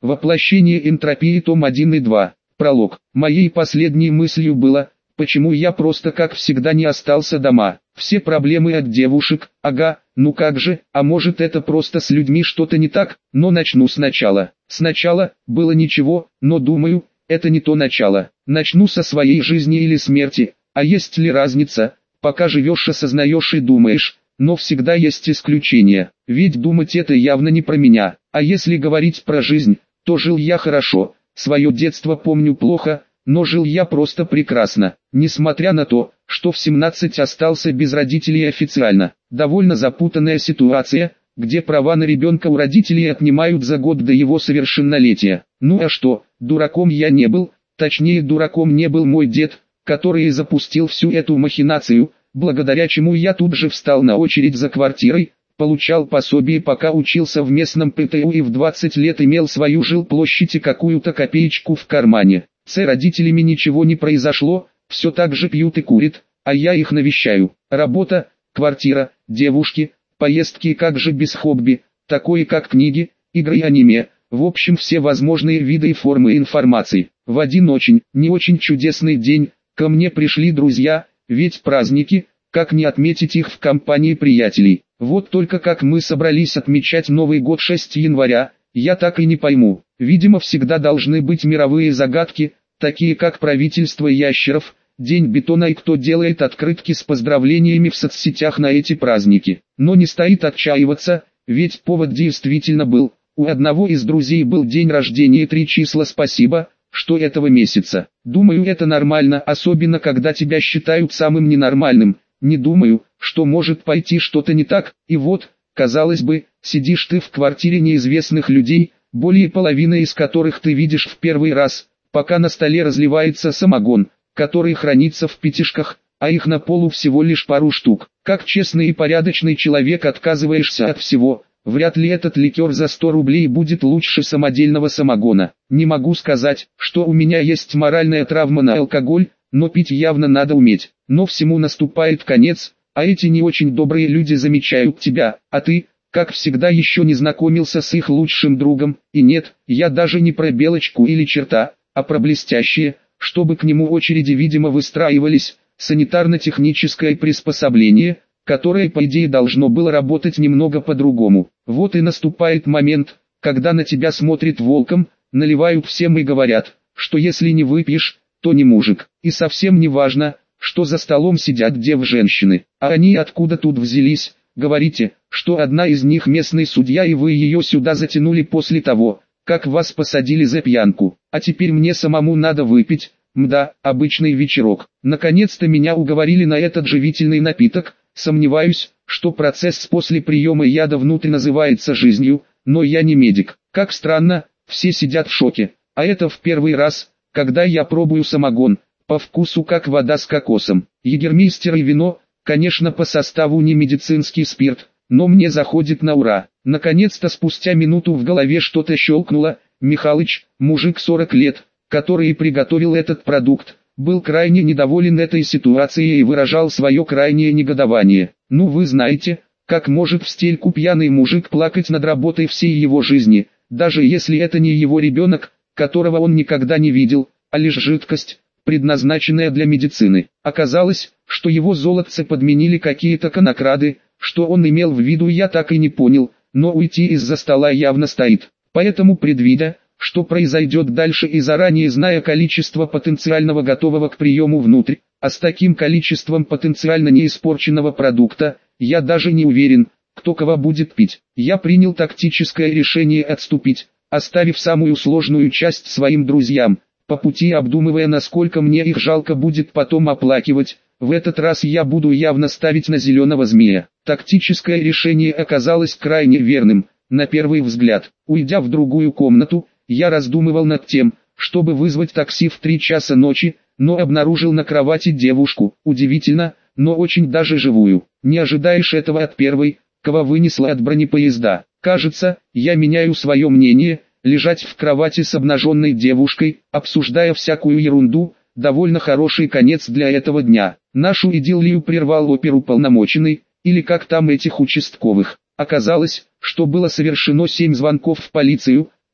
Воплощение энтропии, том 1 и 2. Пролог. Моей последней мыслью было, почему я просто как всегда не остался дома. Все проблемы от девушек, ага, ну как же, а может это просто с людьми что-то не так, но начну сначала. Сначала, было ничего, но думаю, это не то начало. Начну со своей жизни или смерти, а есть ли разница, пока живешь осознаешь и думаешь, но всегда есть исключения, ведь думать это явно не про меня. А если говорить про жизнь, то жил я хорошо, свое детство помню плохо, но жил я просто прекрасно, несмотря на то, что в 17 остался без родителей официально. Довольно запутанная ситуация, где права на ребенка у родителей отнимают за год до его совершеннолетия. Ну а что, дураком я не был, точнее дураком не был мой дед, который и запустил всю эту махинацию, благодаря чему я тут же встал на очередь за квартирой, получал пособие пока учился в местном ПТУ и в 20 лет имел свою жилплощадь и какую-то копеечку в кармане. С родителями ничего не произошло, все так же пьют и курят, а я их навещаю. Работа, квартира, девушки, поездки, как же без хобби, такое как книги, игры и аниме, в общем все возможные виды и формы информации. В один не очень чудесный день, ко мне пришли друзья, ведь праздники, как не отметить их в компании приятелей. Вот только как мы собрались отмечать Новый год 6 января, я так и не пойму. Видимо всегда должны быть мировые загадки, такие как правительство ящеров, День бетона и кто делает открытки с поздравлениями в соцсетях на эти праздники. Но не стоит отчаиваться, ведь повод действительно был. У одного из друзей был день рождения 3 числа спасибо, что этого месяца. Думаю это нормально, особенно когда тебя считают самым ненормальным. Не думаю, что может пойти что-то не так, и вот, казалось бы, сидишь ты в квартире неизвестных людей, более половины из которых ты видишь в первый раз, пока на столе разливается самогон, который хранится в пятишках, а их на полу всего лишь пару штук. Как честный и порядочный человек отказываешься от всего, вряд ли этот ликер за 100 рублей будет лучше самодельного самогона. Не могу сказать, что у меня есть моральная травма на алкоголь, но пить явно надо уметь. Но всему наступает конец, а эти не очень добрые люди замечают тебя, а ты, как всегда, еще не знакомился с их лучшим другом. И нет, я даже не про белочку или черта, а про блестящее, чтобы к нему очереди видимо выстраивались, санитарно-техническое приспособление, которое по идее должно было работать немного по-другому. Вот и наступает момент, когда на тебя смотрят волком, наливают всем и говорят, что если не выпьешь, то не мужик. И совсем не важно, что за столом сидят женщины, а они откуда тут взялись. Говорите, что одна из них местный судья и вы ее сюда затянули после того, как вас посадили за пьянку, а теперь мне самому надо выпить. Мда, обычный вечерок. Наконец-то меня уговорили на этот живительный напиток. Сомневаюсь, что процесс после приема яда внутрь называется жизнью, но я не медик. Как странно, все сидят в шоке, а это в первый раз, когда я пробую самогон, по вкусу как вода с кокосом. Егермейстер и вино, конечно по составу не медицинский спирт, но мне заходит на ура. Наконец-то спустя минуту в голове что-то щелкнуло. Михалыч, мужик 40 лет, который приготовил этот продукт, был крайне недоволен этой ситуацией и выражал свое крайнее негодование. Ну вы знаете, как может в стельку пьяный мужик плакать над работой всей его жизни, даже если это не его ребенок, которого он никогда не видел, а лишь жидкость, предназначенная для медицины. Оказалось, что его золотце подменили какие-то конокрады, что он имел в виду я так и не понял, но уйти из-за стола явно стоит. Поэтому предвидя, что произойдет дальше и заранее зная количество потенциального готового к приему внутрь, а с таким количеством потенциально неиспорченного продукта, я даже не уверен, кто кого будет пить. Я принял тактическое решение отступить, оставив самую сложную часть своим друзьям, по пути обдумывая насколько мне их жалко будет потом оплакивать. В этот раз я буду явно ставить на зеленого змея. Тактическое решение оказалось крайне верным, на первый взгляд. Уйдя в другую комнату, я раздумывал над тем, чтобы вызвать такси в 3 часа ночи, но обнаружил на кровати девушку, удивительно, но очень даже живую. Не ожидаешь этого от первой, кого вынесло от бронепоезда. Кажется, я меняю свое мнение, лежать в кровати с обнаженной девушкой, обсуждая всякую ерунду, довольно хороший конец для этого дня. Нашу идиллию прервал оперуполномоченный, или как там этих участковых. Оказалось, что было совершено 7 звонков в полицию,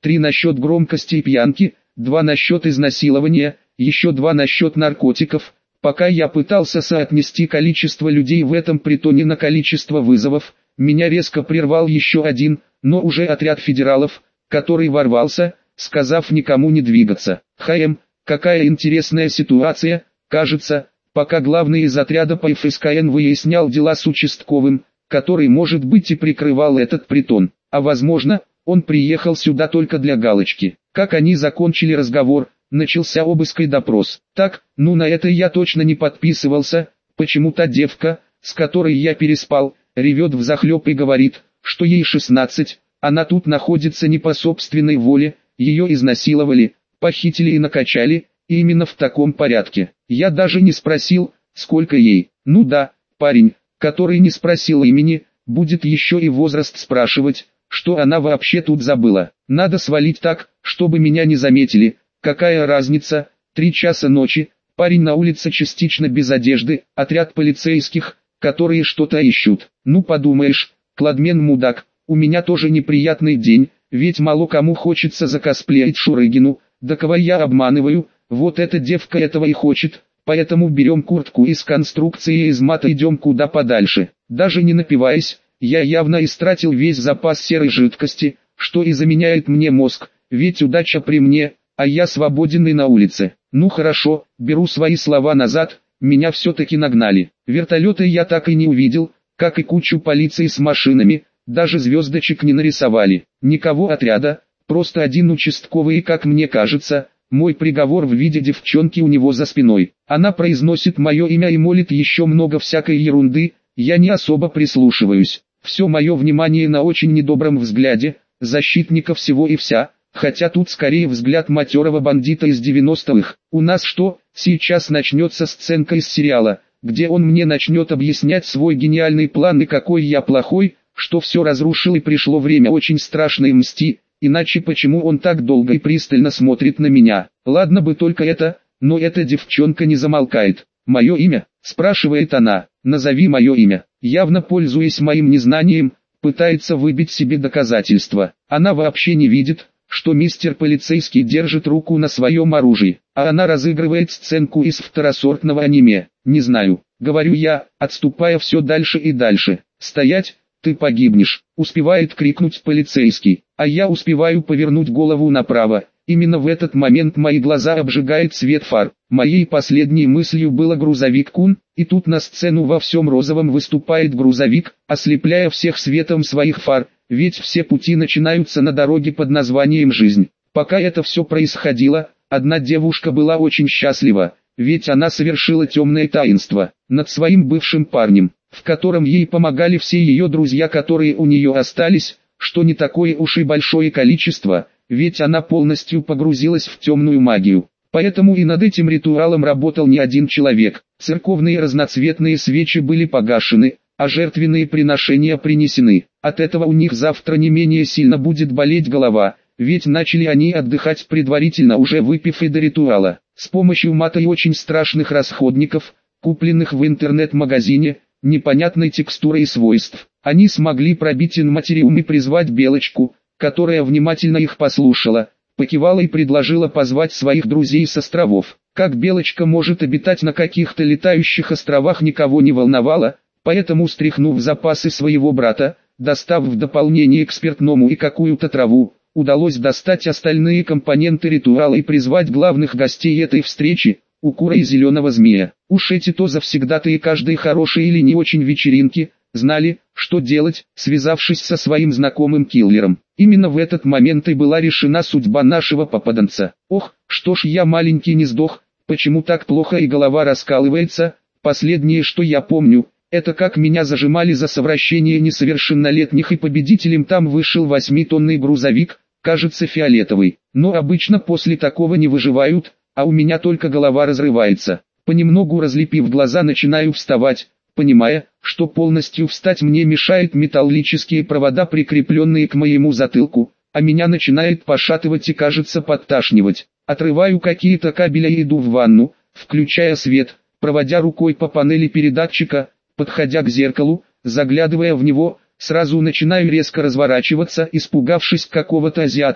3 насчет громкости и пьянки, 2 насчет изнасилования, еще 2 насчет наркотиков. Пока я пытался соотнести количество людей в этом притоне на количество вызовов, меня резко прервал еще один, но уже отряд федералов, который ворвался, сказав никому не двигаться. Какая интересная ситуация, кажется, пока главный из отряда по ФСКН выяснял дела с участковым, который может быть и прикрывал этот притон, а возможно, он приехал сюда только для галочки. Как они закончили разговор, начался обыск и допрос. Так, на это я точно не подписывался, почему та девка, с которой я переспал, ревет взахлеб и говорит, что ей 16, она тут находится не по собственной воле, ее изнасиловали, похитили и накачали, и именно в таком порядке. Я даже не спросил, сколько ей. Ну да, парень, который не спросил имени, будет еще и возраст спрашивать, что она вообще тут забыла. Надо свалить так, чтобы меня не заметили. Какая разница, 3 часа ночи, парень на улице частично без одежды, отряд полицейских, которые что-то ищут. Ну подумаешь, Кладмен мудак, у меня тоже неприятный день, ведь мало кому хочется закосплеить Шурыгину, да кого я обманываю, вот эта девка этого и хочет, поэтому берем куртку из конструкции и из мата идем куда подальше. Даже не напиваясь, я явно истратил весь запас серой жидкости, что и заменяет мне мозг, ведь удача при мне, а я свободен и на улице. Ну хорошо, беру свои слова назад, меня все-таки нагнали. Вертолеты я так и не увидел, как и кучу полиции с машинами, даже звездочек не нарисовали. Никого отряда, просто один участковый и, как мне кажется, мой приговор в виде девчонки у него за спиной. Она произносит мое имя и молит еще много всякой ерунды, я не особо прислушиваюсь. Все мое внимание на очень недобром взгляде, защитника всего и вся, хотя тут скорее взгляд матерого бандита из 90-х. У нас что, сейчас начнется сценка из сериала, где он мне начнет объяснять свой гениальный план и какой я плохой, что все разрушил и пришло время очень страшной мсти, иначе почему он так долго и пристально смотрит на меня? Ладно бы только это, но эта девчонка не замолкает. «Мое имя?» – спрашивает она. «Назови мое имя». Явно пользуясь моим незнанием, пытается выбить себе доказательства. Она вообще не видит, что мистер полицейский держит руку на своем оружии, а она разыгрывает сценку из второсортного аниме. «Не знаю», — говорю я, отступая все дальше и дальше. «Стоять, ты погибнешь», — успевает крикнуть полицейский, а я успеваю повернуть голову направо. Именно в этот момент мои глаза обжигает свет фар. Моей последней мыслью было грузовик Кун, и тут на сцену во всем розовом выступает грузовик, ослепляя всех светом своих фар, ведь все пути начинаются на дороге под названием «Жизнь». Пока это все происходило, одна девушка была очень счастлива, ведь она совершила темное таинство над своим бывшим парнем, в котором ей помогали все ее друзья, которые у нее остались, что не такое уж и большое количество, ведь она полностью погрузилась в темную магию. Поэтому и над этим ритуалом работал не один человек. Церковные разноцветные свечи были погашены, а жертвенные приношения принесены. От этого у них завтра не менее сильно будет болеть голова, ведь начали они отдыхать предварительно, уже выпив и до ритуала. С помощью мата и очень страшных расходников, купленных в интернет-магазине, непонятной текстуры и свойств, они смогли пробить инматериум и призвать Белочку, которая внимательно их послушала, покивала и предложила позвать своих друзей с островов. Как Белочка может обитать на каких-то летающих островах, никого не волновало, поэтому, стряхнув запасы своего брата, достав в дополнение к спиртному и какую-то траву, удалось достать остальные компоненты ритуала и призвать главных гостей этой встречи, Укура и Зеленого Змея. Уж эти-то завсегдатые каждой хорошей или не очень вечеринки знали, что делать, связавшись со своим знакомым киллером. Именно в этот момент и была решена судьба нашего попаданца. Ох, что ж я маленький не сдох, почему так плохо и голова раскалывается? Последнее, что я помню, это как меня зажимали за совращение несовершеннолетних, и победителем там вышел 8-тонный грузовик, кажется фиолетовый. Но обычно после такого не выживают, а у меня только голова разрывается. Понемногу разлепив глаза, начинаю вставать, понимая, что полностью встать мне мешают металлические провода, прикрепленные к моему затылку, а меня начинает пошатывать и, кажется, подташнивать. Отрываю какие-то кабели и иду в ванну, включая свет, проводя рукой по панели передатчика, подходя к зеркалу, заглядывая в него, сразу начинаю резко разворачиваться, испугавшись какого-то азиата,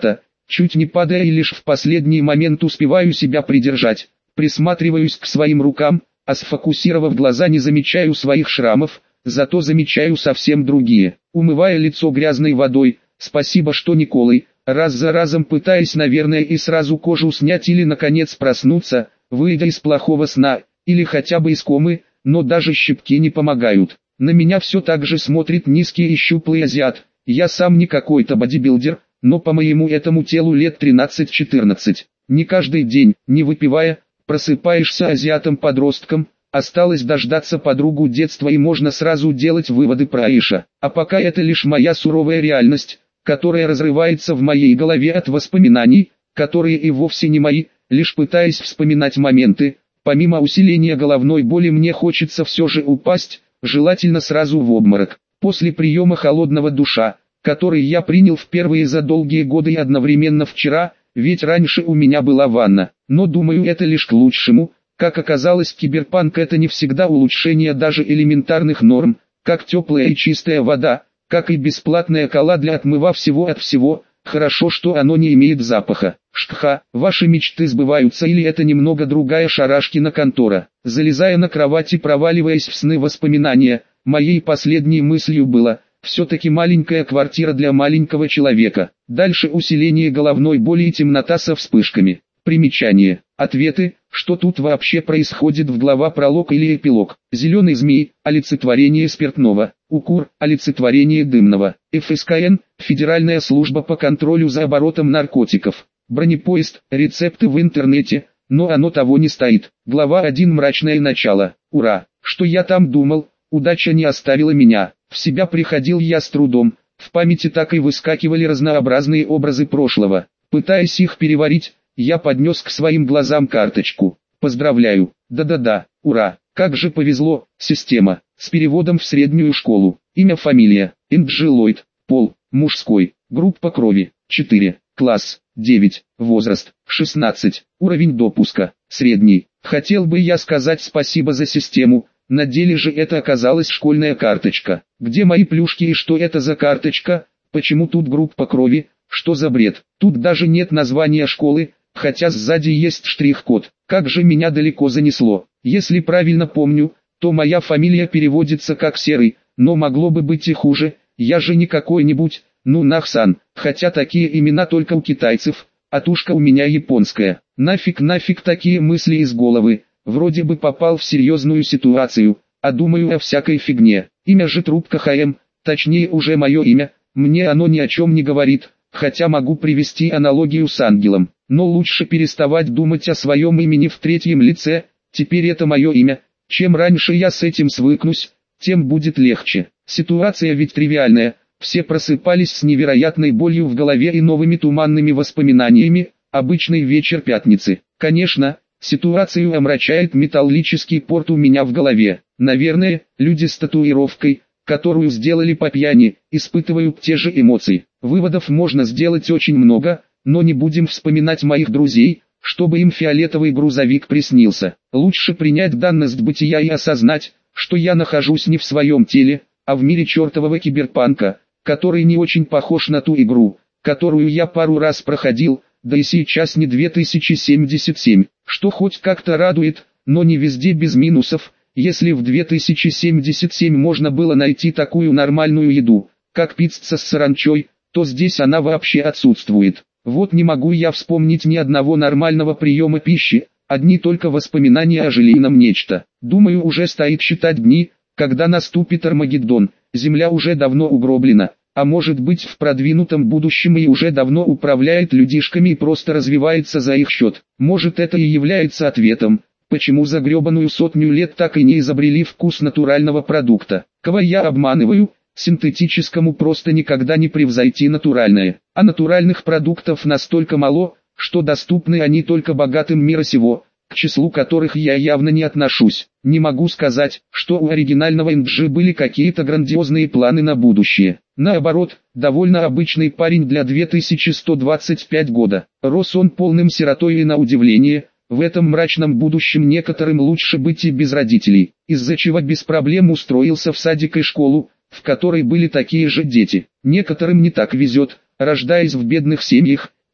чуть не падая, и лишь в последний момент успеваю себя придержать. Присматриваюсь к своим рукам, а сфокусировав глаза, не замечаю своих шрамов, зато замечаю совсем другие. Умывая лицо грязной водой, спасибо что не колой, раз за разом пытаясь, наверное, и сразу кожу снять или наконец проснуться, выйдя из плохого сна, или хотя бы из комы, но даже щипки не помогают. На меня все так же смотрит низкий и щуплый азиат. Я сам не какой-то бодибилдер, но по моему этому телу лет 13-14. Не каждый день, не выпивая, просыпаешься азиатом-подростком. Осталось дождаться подругу детства, и можно сразу делать выводы про Аиша. А пока это лишь моя суровая реальность, которая разрывается в моей голове от воспоминаний, которые и вовсе не мои. Лишь пытаясь вспоминать моменты, помимо усиления головной боли, мне хочется все же упасть, желательно сразу в обморок. После приема холодного душа, который я принял впервые за долгие годы и одновременно вчера, ведь раньше у меня была ванна, но думаю, это лишь к лучшему. Как оказалось, киберпанк — это не всегда улучшение даже элементарных норм, как теплая и чистая вода, как и бесплатная кола для отмыва всего от всего. Хорошо, что оно не имеет запаха. Шкха, ваши мечты сбываются, или это немного другая шарашкина контора? Залезая на кровать и проваливаясь в сны воспоминания, моей последней мыслью было: все-таки маленькая квартира для маленького человека. Дальше усиление головной боли и темнота со вспышками. Примечание. Ответы: что тут вообще происходит в глава пролог или эпилог? Зеленый змей – олицетворение спиртного. УКУР – олицетворение дымного. ФСКН – Федеральная служба по контролю за оборотом наркотиков. Бронепоезд – рецепты в интернете, но оно того не стоит. Глава 1 – мрачное начало. Ура! Что я там думал? Удача не оставила меня. В себя приходил я с трудом. В памяти так и выскакивали разнообразные образы прошлого. Пытаясь их переварить, я поднес к своим глазам карточку. Поздравляю. Да-да-да, ура. Как же повезло, система. С переводом в среднюю школу. Имя, фамилия: Энджи Ллойд. Пол: мужской. Группа крови: 4. Класс: 9. Возраст: 16. Уровень допуска: средний. Хотел бы я сказать спасибо за систему, на деле же это оказалась школьная карточка. Где мои плюшки и что это за карточка? Почему тут группа крови? Что за бред? Тут даже нет названия школы, хотя сзади есть штрих-код. Как же меня далеко занесло. Если правильно помню, то моя фамилия переводится как Серый, но могло бы быть и хуже. Я же не какой-нибудь, Нахсан, хотя такие имена только у китайцев, а тушка у меня японская. Нафиг такие мысли из головы. Вроде бы попал в серьезную ситуацию, а думаю о всякой фигне. Имя же Трубка ХМ, точнее уже мое имя, мне оно ни о чем не говорит, хотя могу привести аналогию с ангелом. Но лучше переставать думать о своем имени в третьем лице. Теперь это мое имя. Чем раньше я с этим свыкнусь, тем будет легче. Ситуация ведь тривиальная. Все просыпались с невероятной болью в голове и новыми туманными воспоминаниями. Обычный вечер пятницы. Конечно, ситуацию омрачает металлический порт у меня в голове. Наверное, люди с татуировкой, которую сделали по пьяни, испытывают те же эмоции. Выводов можно сделать очень много, но не будем вспоминать моих друзей, чтобы им фиолетовый грузовик приснился. Лучше принять данность бытия и осознать, что я нахожусь не в своем теле, а в мире чертового киберпанка, который не очень похож на ту игру, которую я пару раз проходил, да и сейчас не 2077, что хоть как-то радует, но не везде без минусов. Если в 2077 можно было найти такую нормальную еду, как пицца с саранчой, то здесь она вообще отсутствует. Вот не могу я вспомнить ни одного нормального приема пищи, одни только воспоминания о желейном нечто. Думаю, уже стоит считать дни, когда наступит Армагеддон. Земля уже давно угроблена, а может быть в продвинутом будущем и уже давно управляет людишками и просто развивается за их счет. Может, это и является ответом, почему за гребаную 100 лет так и не изобрели вкус натурального продукта. Кого я обманываю? Синтетическому просто никогда не превзойти натуральное. А натуральных продуктов настолько мало, что доступны они только богатым мира сего, к числу которых я явно не отношусь. Не могу сказать, что у оригинального Энджи были какие-то грандиозные планы на будущее. Наоборот, довольно обычный парень для 2125 года. Рос он полным сиротой и, на удивление, в этом мрачном будущем некоторым лучше быть и без родителей, из-за чего без проблем устроился в садик и школу, в которой были такие же дети. Некоторым не так везет, рождаясь в бедных семьях,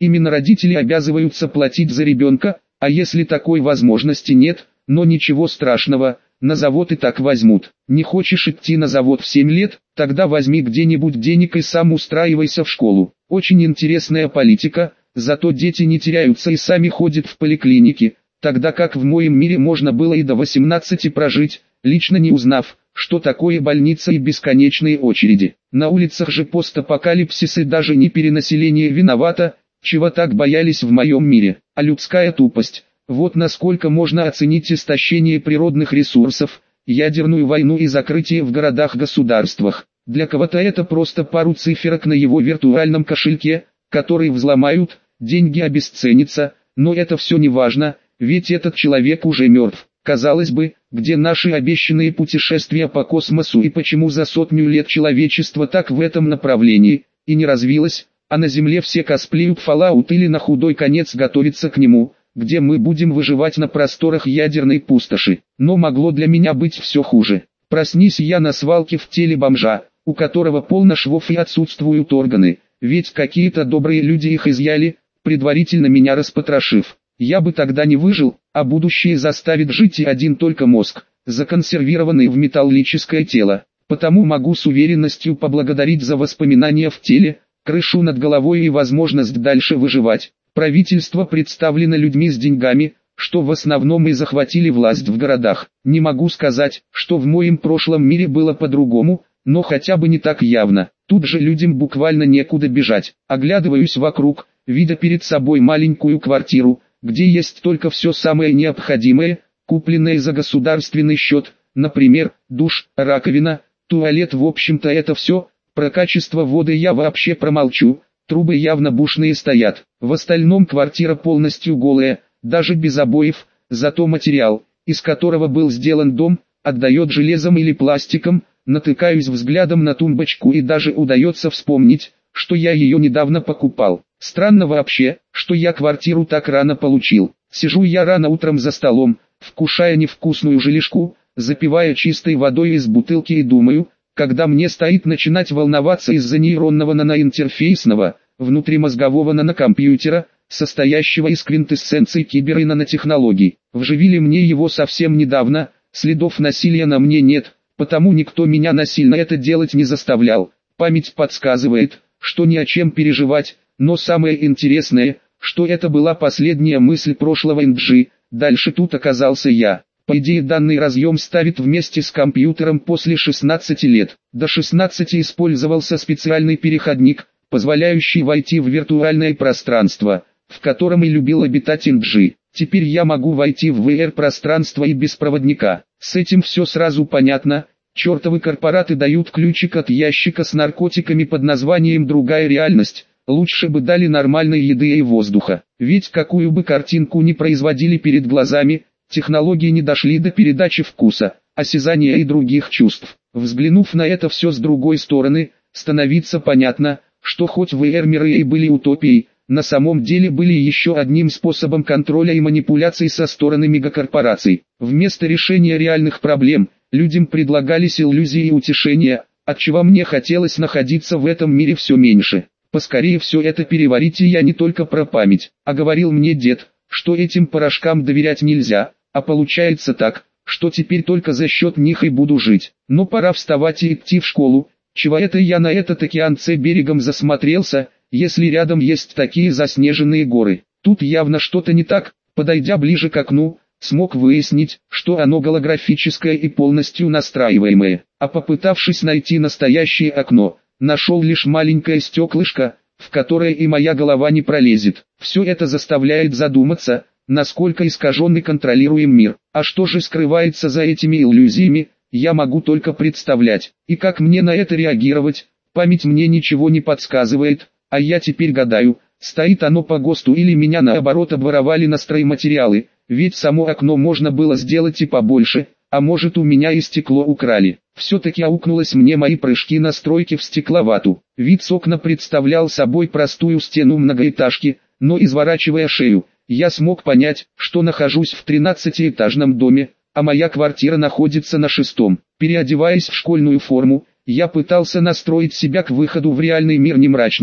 Именно родители обязываются платить за ребенка, а если такой возможности нет, но ничего страшного, на завод и так возьмут. Не хочешь идти на завод в 7 лет, тогда возьми где-нибудь денег и сам устраивайся в школу. Очень интересная политика, зато дети не теряются и сами ходят в поликлиники, тогда как в моем мире можно было и до 18 прожить, лично не узнав, что такое больница и бесконечные очереди. На улицах же постапокалипсис и даже не перенаселение виновато, чего так боялись в моем мире, а людская тупость. Вот насколько можно оценить истощение природных ресурсов, ядерную войну и закрытие в городах-государствах. Для кого-то это просто пару циферок на его виртуальном кошельке, который взломают, деньги обесценятся, но это все не важно, ведь этот человек уже мертв. Казалось бы, где наши обещанные путешествия по космосу и почему за 100 лет человечество так в этом направлении и не развилось, а на Земле все косплеют Fallout или на худой конец готовятся к нему, где мы будем выживать на просторах ядерной пустоши. Но могло для меня быть все хуже. Проснись я на свалке в теле бомжа, у которого полно швов и отсутствуют органы, ведь какие-то добрые люди их изъяли, предварительно меня распотрошив. Я бы тогда не выжил, а будущее заставит жить и один только мозг, законсервированный в металлическое тело. Потому могу с уверенностью поблагодарить за воспоминания в теле, крышу над головой и возможность дальше выживать. Правительство представлено людьми с деньгами, что в основном и захватили власть в городах. Не могу сказать, что в моем прошлом мире было по-другому, но хотя бы не так явно. Тут же людям буквально некуда бежать. Оглядываюсь вокруг, видя перед собой маленькую квартиру, где есть только все самое необходимое, купленное за государственный счет, например, душ, раковина, туалет, в общем-то это все. Про качество воды я вообще промолчу, трубы явно бушные стоят. В остальном квартира полностью голая, даже без обоев, зато материал, из которого был сделан дом, отдает железом или пластиком. Натыкаюсь взглядом на тумбочку и даже удается вспомнить, что я ее недавно покупал. Странно вообще, что я квартиру так рано получил. Сижу я рано утром за столом, вкушая невкусную желешку, запивая чистой водой из бутылки и думаю, когда мне стоит начинать волноваться из-за нейронного наноинтерфейсного, внутримозгового нанокомпьютера, состоящего из квинтэссенций кибер- и нанотехнологий. Вживили мне его совсем недавно, следов насилия на мне нет, потому никто меня насильно это делать не заставлял. Память подсказывает, что ни о чем переживать, но самое интересное, что это была последняя мысль прошлого NG, дальше тут оказался я. По идее данный разъем ставит вместе с компьютером после 16 лет. До 16 использовался специальный переходник, позволяющий войти в виртуальное пространство, в котором и любил обитать NG. Теперь я могу войти в VR-пространство и без проводника. С этим все сразу понятно. Чертовы корпораты дают ключик от ящика с наркотиками под названием «Другая реальность». Лучше бы дали нормальной еды и воздуха. Ведь какую бы картинку ни производили перед глазами, технологии не дошли до передачи вкуса, осязания и других чувств. Взглянув на это все с другой стороны, становится понятно, что хоть VR-миры и были утопией, на самом деле были еще одним способом контроля и манипуляций со стороны мегакорпораций. Вместо решения реальных проблем, людям предлагались иллюзии и утешения, отчего мне хотелось находиться в этом мире все меньше. Поскорее все это переварить, и я не только про память, а говорил мне дед, что этим порошкам доверять нельзя, а получается так, что теперь только за счет них и буду жить. Но пора вставать и идти в школу. Чего это я на этот океанце берегом засмотрелся, если рядом есть такие заснеженные горы? Тут явно что-то не так. Подойдя ближе к окну, смог выяснить, что оно голографическое и полностью настраиваемое. А попытавшись найти настоящее окно, нашел лишь маленькое стеклышко, в которое и моя голова не пролезет. Все это заставляет задуматься, насколько искаженный контролируем мир. А что же скрывается за этими иллюзиями, я могу только представлять. И как мне на это реагировать, память мне ничего не подсказывает, а я теперь гадаю, стоит оно по ГОСТу или меня наоборот обворовали на стройматериалы, ведь само окно можно было сделать и побольше, а может у меня и стекло украли. Все-таки аукнулось мне мои прыжки на стройке в стекловату. Вид с окна представлял собой простую стену многоэтажки, но изворачивая шею, я смог понять, что нахожусь в 13-этажном доме, а моя квартира находится на 6-м. Переодеваясь в школьную форму, я пытался настроить себя к выходу в реальный мир не мрачного,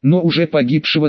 но уже погибшего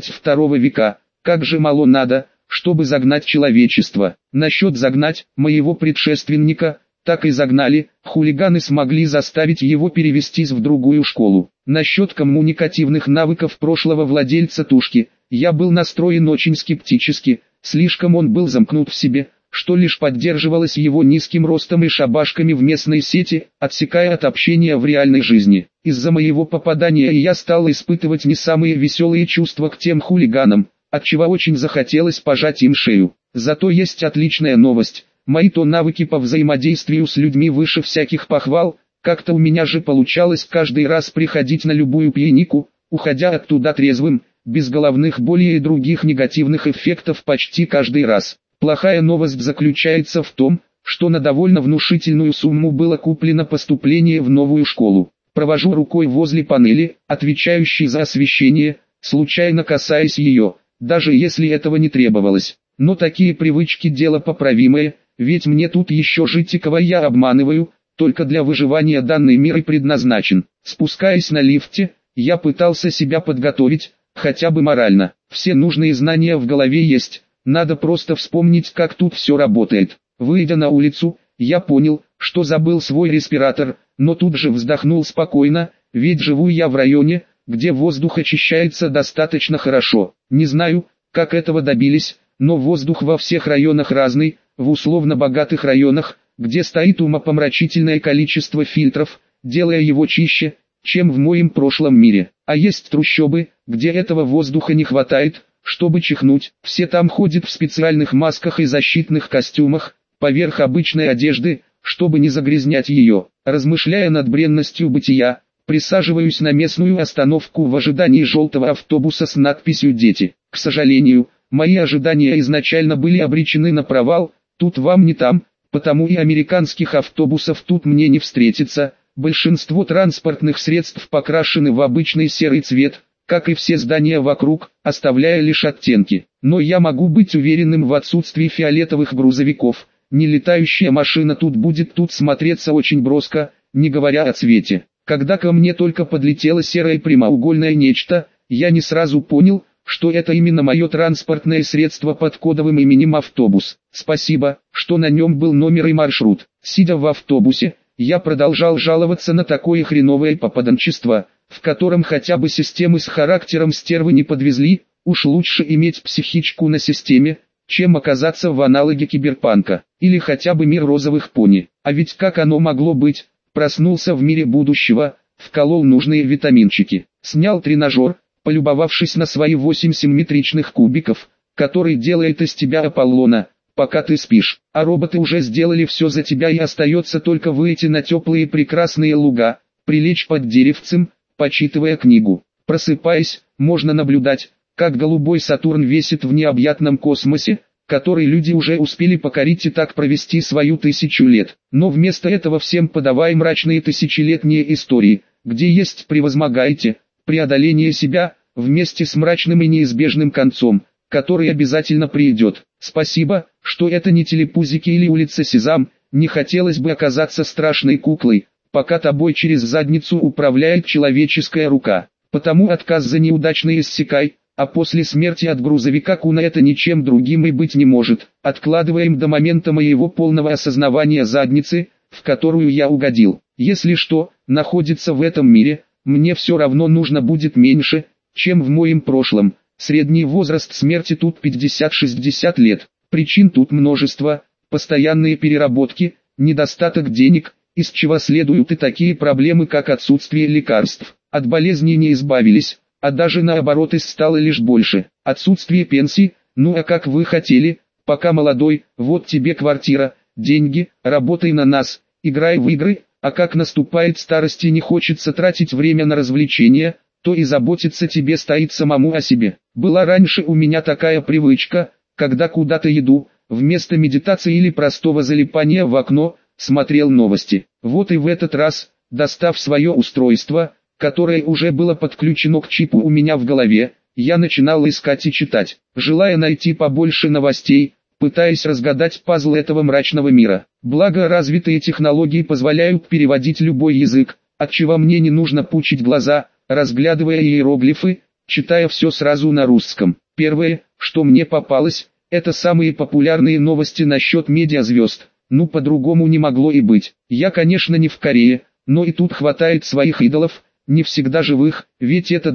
22 века. Как же мало надо, чтобы загнать человечество. Насчет загнать моего предшественника, так и загнали, хулиганы смогли заставить его перевестись в другую школу. Насчет коммуникативных навыков прошлого владельца тушки, я был настроен очень скептически, слишком он был замкнут в себе, что лишь поддерживалось его низким ростом и шабашками в местной сети, отсекая от общения в реальной жизни. Из-за моего попадания я стал испытывать не самые веселые чувства к тем хулиганам, отчего очень захотелось пожать им шею. Зато есть отличная новость. Мои-то навыки по взаимодействию с людьми выше всяких похвал, как-то у меня же получалось каждый раз приходить на любую пьянику, уходя оттуда трезвым, без головных болей и других негативных эффектов почти каждый раз. Плохая новость заключается в том, что на довольно внушительную сумму было куплено поступление в новую школу. Провожу рукой возле панели, отвечающей за освещение, случайно касаясь ее, даже если этого не требовалось. Но такие привычки дело поправимое, ведь мне тут еще жить, и кого я обманываю, только для выживания данный мир и предназначен. Спускаясь на лифте, я пытался себя подготовить, хотя бы морально. Все нужные знания в голове есть, надо просто вспомнить, как тут все работает. Выйдя на улицу, я понял, что забыл свой респиратор, но тут же вздохнул спокойно, ведь живу я в районе, где воздух очищается достаточно хорошо. Не знаю, как этого добились, но воздух во всех районах разный. В условно богатых районах, где стоит умопомрачительное количество фильтров, делая его чище, чем в моем прошлом мире. А есть трущобы, где этого воздуха не хватает, чтобы чихнуть. Все там ходят в специальных масках и защитных костюмах, поверх обычной одежды, чтобы не загрязнять ее. Размышляя над бренностью бытия, присаживаюсь на местную остановку в ожидании желтого автобуса с надписью «Дети». К сожалению, мои ожидания изначально были обречены на провал. Тут вам не там, потому и американских автобусов тут мне не встретится. Большинство транспортных средств покрашены в обычный серый цвет, как и все здания вокруг, оставляя лишь оттенки. Но я могу быть уверенным в отсутствии фиолетовых грузовиков. Нелетающая машина тут будет смотреться очень броско, не говоря о цвете. Когда ко мне только подлетело серое прямоугольное нечто, я не сразу понял, что это именно мое транспортное средство под кодовым именем автобус. Спасибо, что на нем был номер и маршрут. Сидя в автобусе, я продолжал жаловаться на такое хреновое попаданчество, в котором хотя бы системы с характером стервы не подвезли. Уж лучше иметь психичку на системе, чем оказаться в аналоге киберпанка, или хотя бы мир розовых пони. А ведь как оно могло быть? Проснулся в мире будущего, вколол нужные витаминчики, снял тренажер, полюбовавшись на свои 8 симметричных кубиков, который делает из тебя Аполлона, пока ты спишь. А роботы уже сделали все за тебя, и остается только выйти на теплые прекрасные луга, прилечь под деревцем, почитывая книгу. Просыпаясь, можно наблюдать, как голубой Сатурн висит в необъятном космосе, который люди уже успели покорить и так провести свою 1000 лет. Но вместо этого всем подавай мрачные тысячелетние истории, где есть превозмогаете, преодоление себя, вместе с мрачным и неизбежным концом, который обязательно придет. Спасибо, что это не телепузики или улица Сезам, не хотелось бы оказаться страшной куклой, пока тобой через задницу управляет человеческая рука. Потому отказ за неудачный иссякай, а после смерти от грузовика Куна это ничем другим и быть не может. Откладываем до момента моего полного осознавания задницы, в которую я угодил. Если что, находится в этом мире, мне все равно нужно будет меньше, чем в моем прошлом. Средний возраст смерти тут 50-60 лет. Причин тут множество, постоянные переработки, недостаток денег, из чего следуют и такие проблемы, как отсутствие лекарств. От болезней не избавились, а даже наоборот их стало лишь больше. Отсутствие пенсий, ну а как вы хотели, пока молодой, вот тебе квартира, деньги, работай на нас, играй в игры. А как наступает старость и не хочется тратить время на развлечения, то и заботиться тебе стоит самому о себе. Была раньше у меня такая привычка, когда куда-то иду, вместо медитации или простого залипания в окно, смотрел новости. Вот и в этот раз, достав свое устройство, которое уже было подключено к чипу у меня в голове, я начинал искать и читать, желая найти побольше новостей, пытаясь разгадать пазл этого мрачного мира. Благо развитые технологии позволяют переводить любой язык, отчего мне не нужно пучить глаза, разглядывая иероглифы, читая все сразу на русском. Первое, что мне попалось, это самые популярные новости насчет медиазвезд. Ну по-другому не могло и быть. Я, конечно, не в Корее, но и тут хватает своих идолов, не всегда живых, ведь это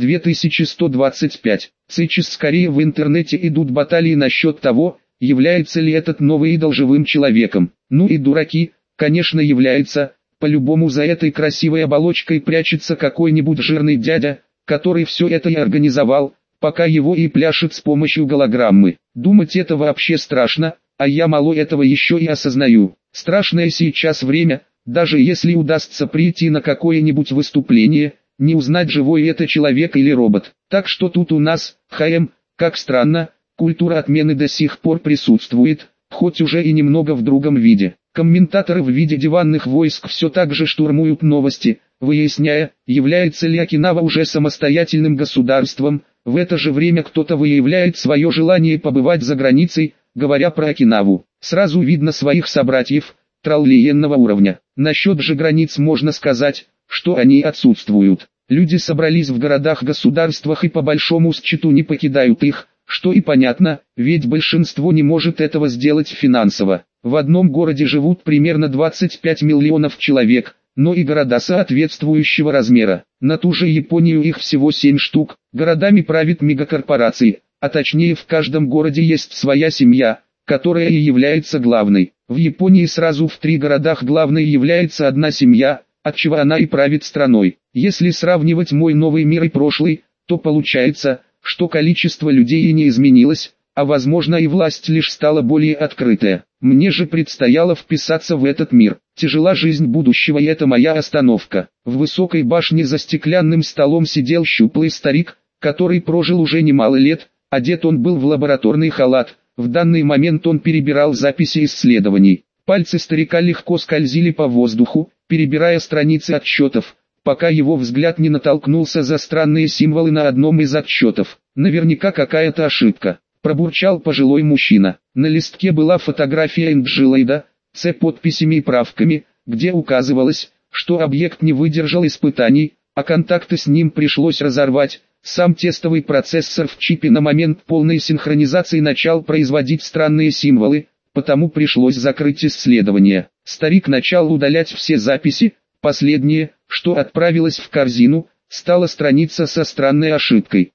2125. Сейчас скорее в интернете идут баталии насчет того, является ли этот новый идол живым человеком. Ну и дураки, конечно, является. По-любому за этой красивой оболочкой прячется какой-нибудь жирный дядя, который все это и организовал, пока его и пляшет с помощью голограммы. Думать это вообще страшно, а я мало этого еще и осознаю. Страшное сейчас время, даже если удастся прийти на какое-нибудь выступление, не узнать, живой это человек или робот. Так что тут у нас, как странно, культура отмены до сих пор присутствует, хоть уже и немного в другом виде. Комментаторы в виде диванных войск все так же штурмуют новости, выясняя, является ли Окинава уже самостоятельным государством. В это же время кто-то выявляет свое желание побывать за границей, говоря про Окинаву. Сразу видно своих собратьев, троллиенного уровня. Насчет же границ можно сказать, что они отсутствуют. Люди собрались в городах-государствах и по большому счету не покидают их, что и понятно, ведь большинство не может этого сделать финансово. В одном городе живут примерно 25 миллионов человек, но и города соответствующего размера. На ту же Японию их всего 7 штук, городами правят мегакорпорации, а точнее в каждом городе есть своя семья, которая и является главной. В Японии сразу в 3 городах главной является одна семья, отчего она и правит страной. Если сравнивать мой новый мир и прошлый, то получается, что количество людей и не изменилось, а возможно и власть лишь стала более открытая. Мне же предстояло вписаться в этот мир. Тяжела жизнь будущего, и это моя остановка. В высокой башне за стеклянным столом сидел щуплый старик, который прожил уже немало лет, одет он был в лабораторный халат. В данный момент он перебирал записи исследований. Пальцы старика легко скользили по воздуху, перебирая страницы отчетов, пока его взгляд не натолкнулся за странные символы на одном из отчетов. Наверняка какая-то ошибка. Пробурчал пожилой мужчина. На листке была фотография Энджилейда, с подписями и правками, где указывалось, что объект не выдержал испытаний, а контакты с ним пришлось разорвать. Сам тестовый процессор в чипе на момент полной синхронизации начал производить странные символы, потому пришлось закрыть исследование. Старик начал удалять все записи, последнее, что отправилось в корзину, стала страница со странной ошибкой.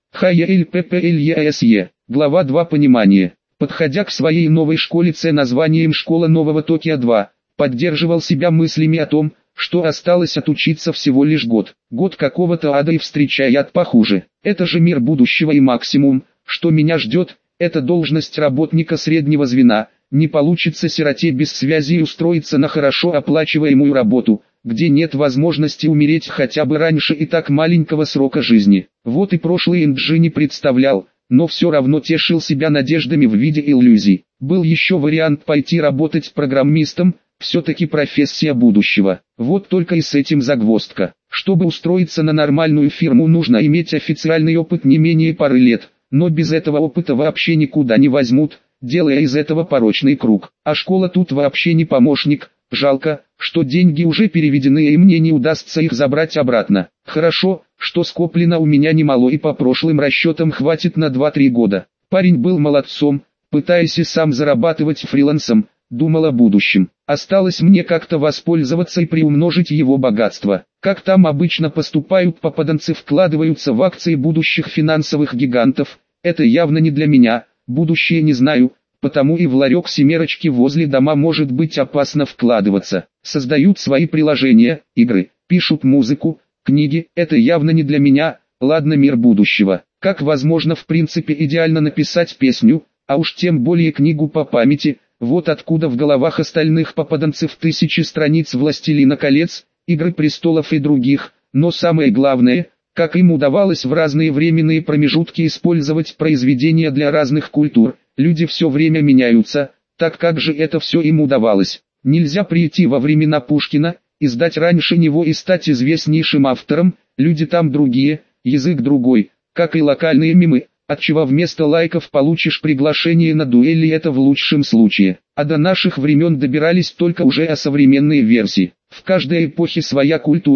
ХЕЛППЛЕСЕ. Глава 2. Понимание. Подходя к своей новой школе с названием «Школа Нового Токио 2», поддерживал себя мыслями о том, что осталось отучиться всего лишь год. Год какого-то ада и встречает похуже. Это же мир будущего, и максимум, что меня ждет, это должность работника среднего звена. Не получится сироте без связи устроиться на хорошо оплачиваемую работу, где нет возможности умереть хотя бы раньше и так маленького срока жизни. Вот и прошлый Энджи не представлял, но все равно тешил себя надеждами в виде иллюзий. Был еще вариант пойти работать программистом, все-таки профессия будущего. Вот только и с этим загвоздка. Чтобы устроиться на нормальную фирму, нужно иметь официальный опыт не менее пары лет, но без этого опыта вообще никуда не возьмут, делая из этого порочный круг. А школа тут вообще не помощник. Жалко, что деньги уже переведены и мне не удастся их забрать обратно. Хорошо, что скоплено у меня немало и по прошлым расчетам хватит на 2-3 года. Парень был молодцом, пытаясь и сам зарабатывать фрилансом, думал о будущем. Осталось мне как-то воспользоваться и приумножить его богатство. Как там обычно поступают попаданцы, вкладываются в акции будущих финансовых гигантов. Это явно не для меня, будущее не знаю, потому и в ларек семерочки возле дома может быть опасно вкладываться. Создают свои приложения, игры, пишут музыку, книги. Это явно не для меня. Ладно, мир будущего. Как возможно в принципе идеально написать песню, а уж тем более книгу по памяти. Вот откуда в головах остальных попаданцев тысячи страниц «Властелина колец», «Игры престолов» и других. Но самое главное, как им удавалось в разные временные промежутки использовать произведения для разных культур. Люди все время меняются, так как же это все им удавалось? Нельзя прийти во времена Пушкина, издать раньше него и стать известнейшим автором. Люди там другие, язык другой, как и локальные мемы. Отчего вместо лайков получишь приглашение на дуэли, это в лучшем случае. А до наших времен добирались только уже о современные версии. В каждой эпохе своя культура,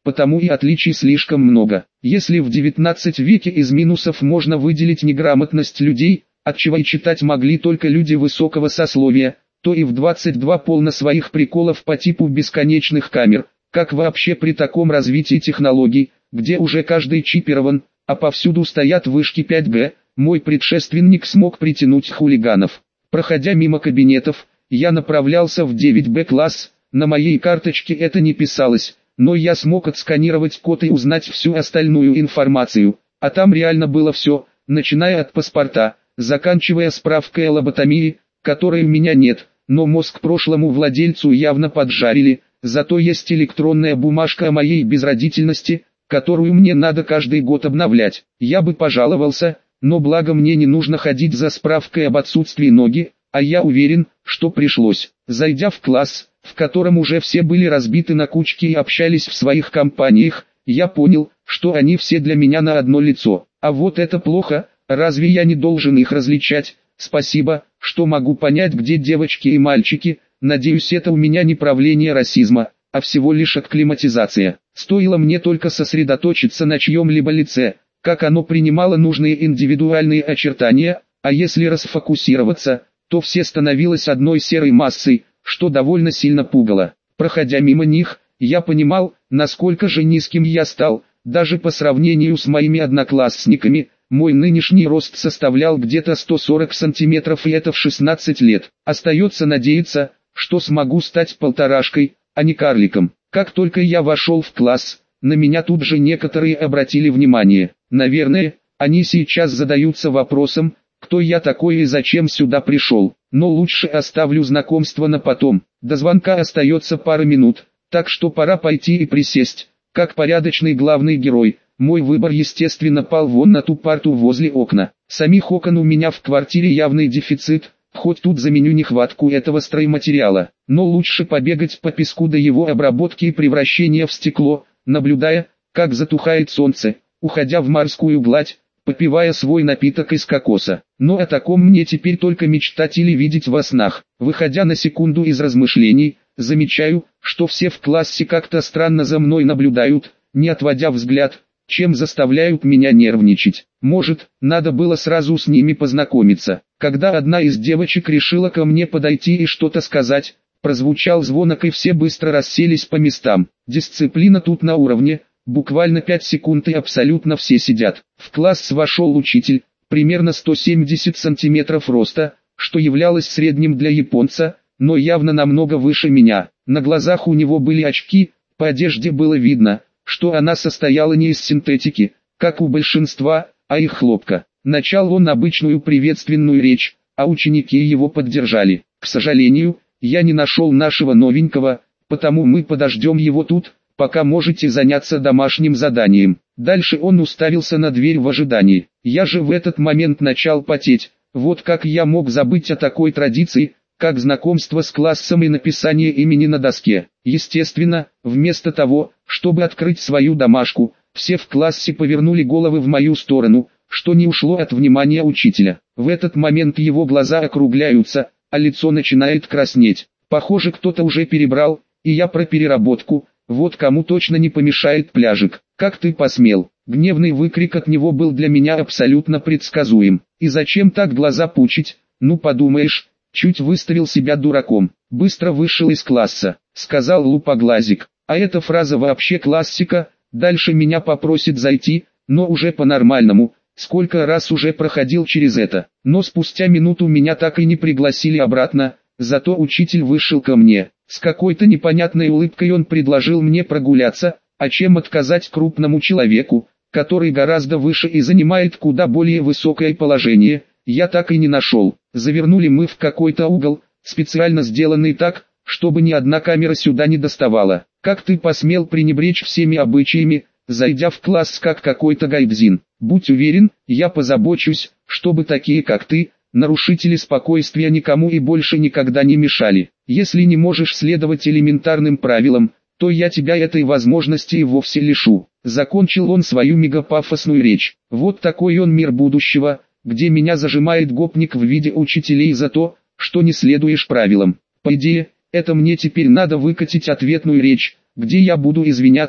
потому и отличий слишком много. Если в 19 веке из минусов можно выделить неграмотность людей, отчего и читать могли только люди высокого сословия, то и в 22 полно своих приколов по типу бесконечных камер. Как вообще при таком развитии технологий, где уже каждый чипирован, а повсюду стоят вышки 5G, мой предшественник смог притянуть хулиганов. Проходя мимо кабинетов, я направлялся в 9Б класс, на моей карточке это не писалось, но я смог отсканировать код и узнать всю остальную информацию, а там реально было все, начиная от паспорта, заканчивая справкой о лоботомии, которой у меня нет, но мозг прошлому владельцу явно поджарили. Зато есть электронная бумажка о моей безродительности, которую мне надо каждый год обновлять. Я бы пожаловался, но благо мне не нужно ходить за справкой об отсутствии ноги, а я уверен, что пришлось. Зайдя в класс, в котором уже все были разбиты на кучки и общались в своих компаниях, я понял, что они все для меня на одно лицо. А вот это плохо, разве я не должен их различать? Спасибо, что могу понять, где девочки и мальчики. Надеюсь, это у меня не правление расизма, а всего лишь акклиматизация. Стоило мне только сосредоточиться на чьем-либо лице, как оно принимало нужные индивидуальные очертания, а если расфокусироваться, то все становилось одной серой массой, что довольно сильно пугало. Проходя мимо них, я понимал, насколько же низким я стал, даже по сравнению с моими одноклассниками. Мой нынешний рост составлял где-то 140 сантиметров, и это в 16 лет. Остается надеяться, что смогу стать полторашкой, а не карликом. Как только я вошел в класс, на меня тут же некоторые обратили внимание. Наверное, они сейчас задаются вопросом, кто я такой и зачем сюда пришел. Но лучше оставлю знакомство на потом. До звонка остается пара минут, так что пора пойти и присесть. Как порядочный главный герой, мой выбор естественно пал вон на ту парту возле окна. Самих окон у меня в квартире явный дефицит. Хоть тут заменю нехватку этого стройматериала, но лучше побегать по песку до его обработки и превращения в стекло, наблюдая, как затухает солнце, уходя в морскую гладь, попивая свой напиток из кокоса. Но о таком мне теперь только мечтать или видеть во снах. Выходя на секунду из размышлений, замечаю, что все в классе как-то странно за мной наблюдают, не отводя взгляд, чем заставляют меня нервничать. Может, надо было сразу с ними познакомиться. Когда одна из девочек решила ко мне подойти и что-то сказать, прозвучал звонок и все быстро расселись по местам. Дисциплина тут на уровне, буквально 5 секунд и абсолютно все сидят. В класс вошел учитель, примерно 170 сантиметров роста, что являлось средним для японца, но явно намного выше меня. На глазах у него были очки, по одежде было видно, что она состояла не из синтетики, как у большинства, а из хлопка. Начал он обычную приветственную речь, а ученики его поддержали. К сожалению, я не нашел нашего новенького, потому мы подождем его тут, пока можете заняться домашним заданием. Дальше он уставился на дверь в ожидании. Я же в этот момент начал потеть. Вот как я мог забыть о такой традиции, как знакомство с классом и написание имени на доске. Естественно, вместо того, чтобы открыть свою домашку, все в классе повернули головы в мою сторону, что не ушло от внимания учителя. В этот момент его глаза округляются, а лицо начинает краснеть. Похоже, кто-то уже перебрал, и я про переработку. Вот кому точно не помешает пляжик. Как ты посмел? Гневный выкрик от него был для меня абсолютно предсказуем. И зачем так глаза пучить? Ну подумаешь, чуть выставил себя дураком. Быстро вышел из класса, сказал лупоглазик. А эта фраза вообще классика. Дальше меня попросит зайти, но уже по-нормальному. Сколько раз уже проходил через это. Но спустя минуту меня так и не пригласили обратно. Зато учитель вышел ко мне. С какой-то непонятной улыбкой он предложил мне прогуляться, а чем отказать крупному человеку, который гораздо выше и занимает куда более высокое положение, я так и не нашел. Завернули мы в какой-то угол, специально сделанный так, чтобы ни одна камера сюда не доставала. Как ты посмел пренебречь всеми обычаями, зайдя в класс как какой-то гайдзин? Будь уверен, я позабочусь, чтобы такие как ты, нарушители спокойствия, никому и больше никогда не мешали. Если не можешь следовать элементарным правилам, то я тебя этой возможности и вовсе лишу. Закончил он свою мегапафосную речь. Вот такой он мир будущего, где меня зажимает гопник в виде учителей за то, что не следуешь правилам. По идее, это мне теперь надо выкатить ответную речь, где я буду извиняться,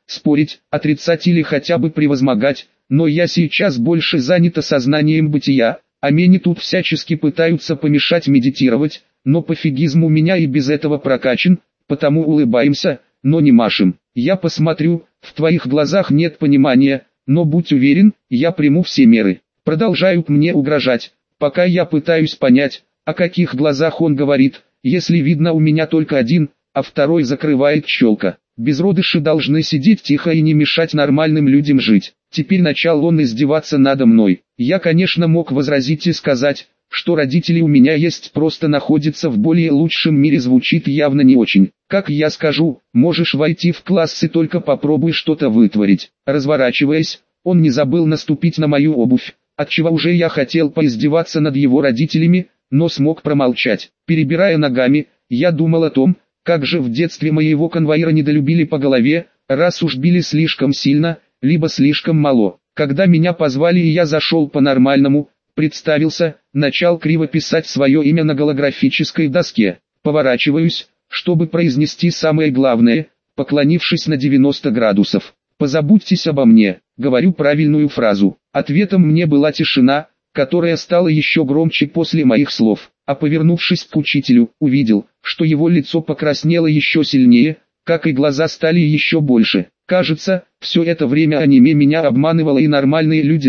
спорить, отрицать или хотя бы превозмогать, но я сейчас больше занят осознанием бытия, а мне тут всячески пытаются помешать медитировать, но пофигизм у меня и без этого прокачан, потому улыбаемся, но не машем. Я посмотрю, в твоих глазах нет понимания, но будь уверен, я приму все меры. Продолжают мне угрожать, пока я пытаюсь понять, о каких глазах он говорит, если видно у меня только один, а второй закрывает щелка. Безродыши должны сидеть тихо и не мешать нормальным людям жить. Теперь начал он издеваться надо мной. Я, конечно, мог возразить и сказать, что родители у меня есть, просто находятся в более лучшем мире, звучит явно не очень. Как я скажу, можешь войти в класс и только попробуй что-то вытворить. Разворачиваясь, он не забыл наступить на мою обувь, отчего уже я хотел поиздеваться над его родителями, но смог промолчать. Перебирая ногами, я думал о том, как же в детстве моего конвоира недолюбили по голове, раз уж били слишком сильно, либо слишком мало. Когда меня позвали и я зашел по-нормальному, представился, начал криво писать свое имя на голографической доске. Поворачиваюсь, чтобы произнести самое главное, поклонившись на 90 градусов. «Позаботьтесь обо мне», говорю правильную фразу. Ответом мне была тишина, которая стала еще громче после моих слов. А повернувшись к учителю, увидел, что его лицо покраснело еще сильнее, как и глаза стали еще больше. Кажется, все это время аниме меня обманывало, и нормальные люди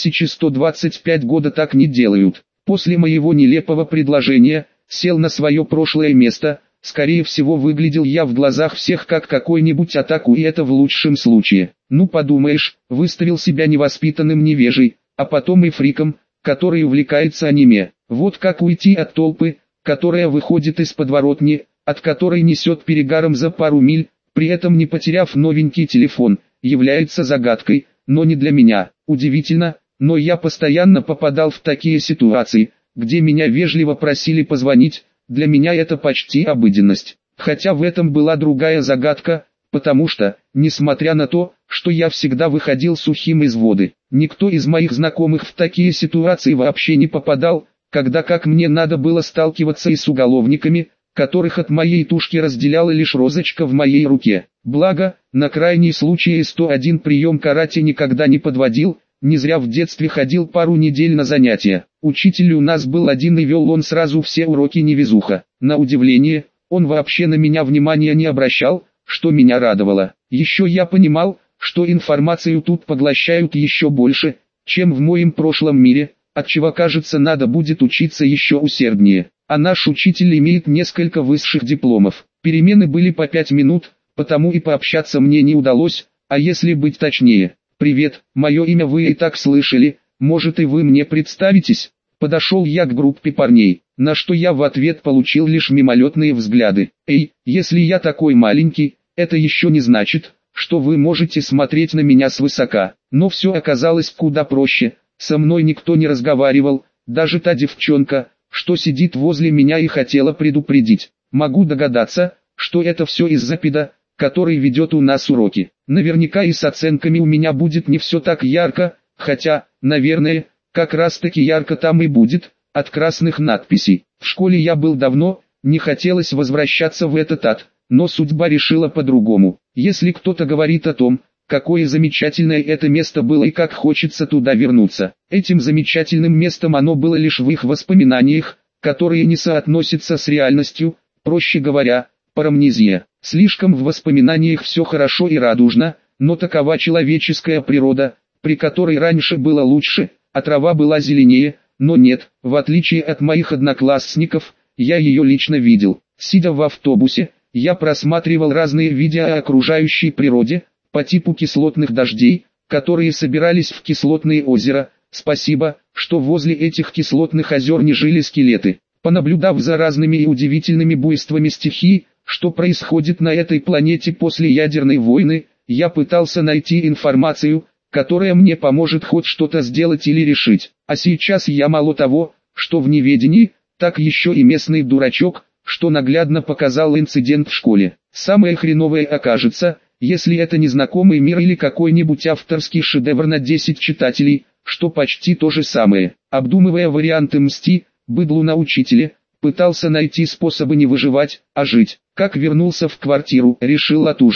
2125 года так не делают. После моего нелепого предложения, сел на свое прошлое место. Скорее всего, выглядел я в глазах всех как какой-нибудь атаку, и это в лучшем случае. Ну подумаешь, выставил себя невоспитанным невежей, а потом и фриком, который увлекается аниме. Вот как уйти от толпы, которая выходит из подворотни, от которой несет перегаром за пару миль, при этом не потеряв новенький телефон, является загадкой, но не для меня. Удивительно, но я постоянно попадал в такие ситуации, где меня вежливо просили позвонить. Для меня это почти обыденность. Хотя в этом была другая загадка, потому что, несмотря на то, что я всегда выходил сухим из воды, никто из моих знакомых в такие ситуации вообще не попадал, когда как мне надо было сталкиваться и с уголовниками, которых от моей тушки разделяла лишь розочка в моей руке. Благо, на крайний случай 101 прием карате никогда не подводил. Не зря в детстве ходил пару недель на занятия. Учитель у нас был один, и вел он сразу все уроки невезуха. На удивление, он вообще на меня внимания не обращал, что меня радовало. Еще я понимал, что информацию тут поглощают еще больше, чем в моем прошлом мире, отчего, кажется, надо будет учиться еще усерднее. А наш учитель имеет несколько высших дипломов. Перемены были по 5 минут, потому и пообщаться мне не удалось, а если быть точнее... «Привет, мое имя вы и так слышали, может и вы мне представитесь?» Подошел я к группе парней, на что я в ответ получил лишь мимолетные взгляды. «Эй, если я такой маленький, это еще не значит, что вы можете смотреть на меня свысока». Но все оказалось куда проще, со мной никто не разговаривал, даже та девчонка, что сидит возле меня и хотела предупредить. Могу догадаться, что это все из-за педа, который ведет у нас уроки. Наверняка и с оценками у меня будет не все так ярко, хотя, наверное, как раз таки ярко там и будет, от красных надписей. В школе я был давно, не хотелось возвращаться в этот ад, но судьба решила по-другому. Если кто-то говорит о том, какое замечательное это место было и как хочется туда вернуться, этим замечательным местом оно было лишь в их воспоминаниях, которые не соотносятся с реальностью, проще говоря, парамнезия. Слишком в воспоминаниях все хорошо и радужно, но такова человеческая природа, при которой раньше было лучше, а трава была зеленее, но нет, в отличие от моих одноклассников, я ее лично видел. Сидя в автобусе, я просматривал разные видео о окружающей природе, по типу кислотных дождей, которые собирались в кислотные озера. Спасибо, что возле этих кислотных озер не жили скелеты. Понаблюдав за разными и удивительными буйствами стихий, что происходит на этой планете после ядерной войны, я пытался найти информацию, которая мне поможет хоть что-то сделать или решить. А сейчас я мало того, что в неведении, так еще и местный дурачок, что наглядно показал инцидент в школе. Самое хреновое окажется, если это незнакомый мир или какой-нибудь авторский шедевр на 10 читателей, что почти то же самое. Обдумывая варианты мсти, быдлу на учителе, пытался найти способы не выживать, а жить. Как вернулся в квартиру, решил отужинать.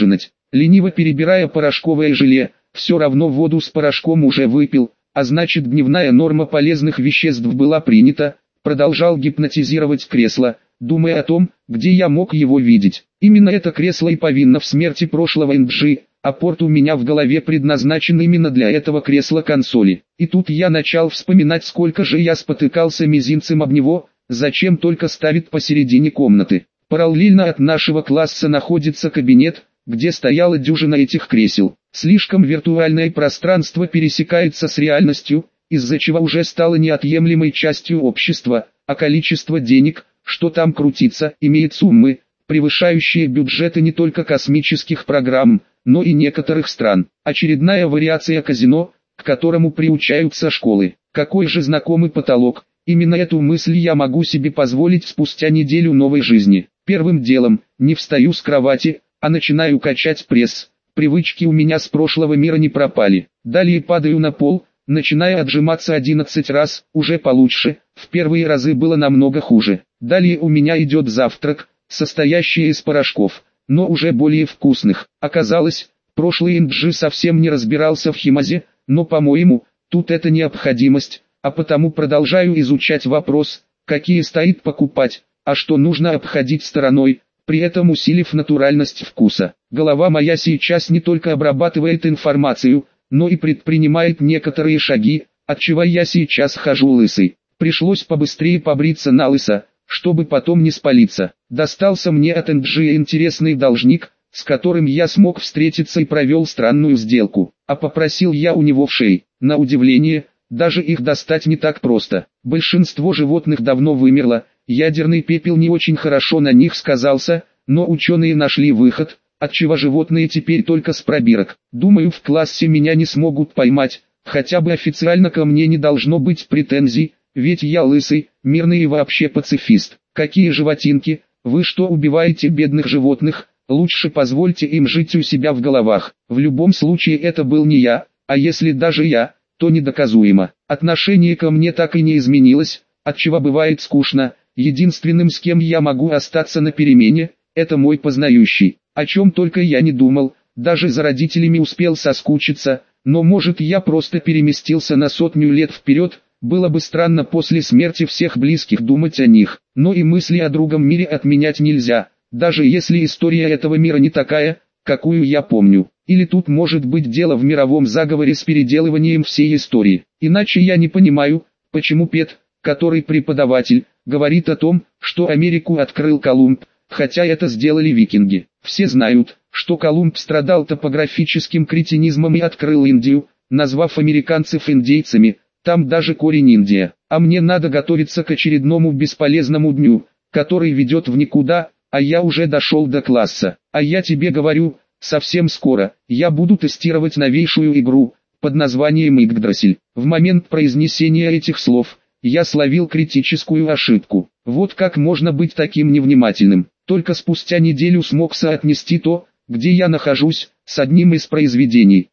лениво перебирая порошковое желе, все равно воду с порошком уже выпил, а значит дневная норма полезных веществ была принята, продолжал гипнотизировать кресло, думая о том, где я мог его видеть. Именно это кресло и повинно в смерти прошлого Энджи, а порт у меня в голове предназначен именно для этого кресла консоли. И тут я начал вспоминать, сколько же я спотыкался мизинцем об него, зачем только ставит посередине комнаты. Параллельно от нашего класса находится кабинет, где стояла дюжина этих кресел. Слишком виртуальное пространство пересекается с реальностью, из-за чего уже стало неотъемлемой частью общества, а количество денег, что там крутится, имеет суммы, превышающие бюджеты не только космических программ, но и некоторых стран. Очередная вариация казино, к которому приучаются школы. Какой же знакомый потолок, именно эту мысль я могу себе позволить спустя неделю новой жизни. Первым делом, не встаю с кровати, а начинаю качать пресс. Привычки у меня с прошлого мира не пропали. Далее падаю на пол, начиная отжиматься 11 раз, уже получше, в первые разы было намного хуже. Далее у меня идет завтрак, состоящий из порошков, но уже более вкусных. Оказалось, прошлый Энджи совсем не разбирался в химазе, но по-моему, тут это необходимость, а потому продолжаю изучать вопрос, какие стоит покупать, а что нужно обходить стороной, при этом усилив натуральность вкуса. Голова моя сейчас не только обрабатывает информацию, но и предпринимает некоторые шаги, отчего я сейчас хожу лысый. Пришлось побыстрее побриться на лысо, чтобы потом не спалиться. Достался мне от Энджи интересный должник, с которым я смог встретиться и провел странную сделку. А попросил я у него вшей. На удивление, даже их достать не так просто. Большинство животных давно вымерло, ядерный пепел не очень хорошо на них сказался, но ученые нашли выход, отчего животные теперь только с пробирок. Думаю, в классе меня не смогут поймать, хотя бы официально ко мне не должно быть претензий, ведь я лысый, мирный и вообще пацифист. Какие животинки, вы что убиваете бедных животных, лучше позвольте им жить у себя в головах. В любом случае это был не я, а если даже я, то недоказуемо. Отношение ко мне так и не изменилось, отчего бывает скучно. Единственным, с кем я могу остаться на перемене, это мой познающий. О чем только я не думал, даже за родителями успел соскучиться, но может я просто переместился на 100 лет вперед. Было бы странно после смерти всех близких думать о них, но и мысли о другом мире отменять нельзя, даже если история этого мира не такая, какую я помню. Или тут может быть дело в мировом заговоре с переделыванием всей истории. Иначе я не понимаю, почему Пет, который преподаватель, говорит о том, что Америку открыл Колумб, хотя это сделали викинги. Все знают, что Колумб страдал топографическим кретинизмом и открыл Индию, назвав американцев индейцами. Там даже корень Индия. А мне надо готовиться к очередному бесполезному дню, который ведет в никуда, а я уже дошел до класса. А я тебе говорю, совсем скоро, я буду тестировать новейшую игру, под названием Игдрасиль. В момент произнесения этих слов, я словил критическую ошибку. Вот как можно быть таким невнимательным. Только спустя неделю смог соотнести то, где я нахожусь, с одним из произведений.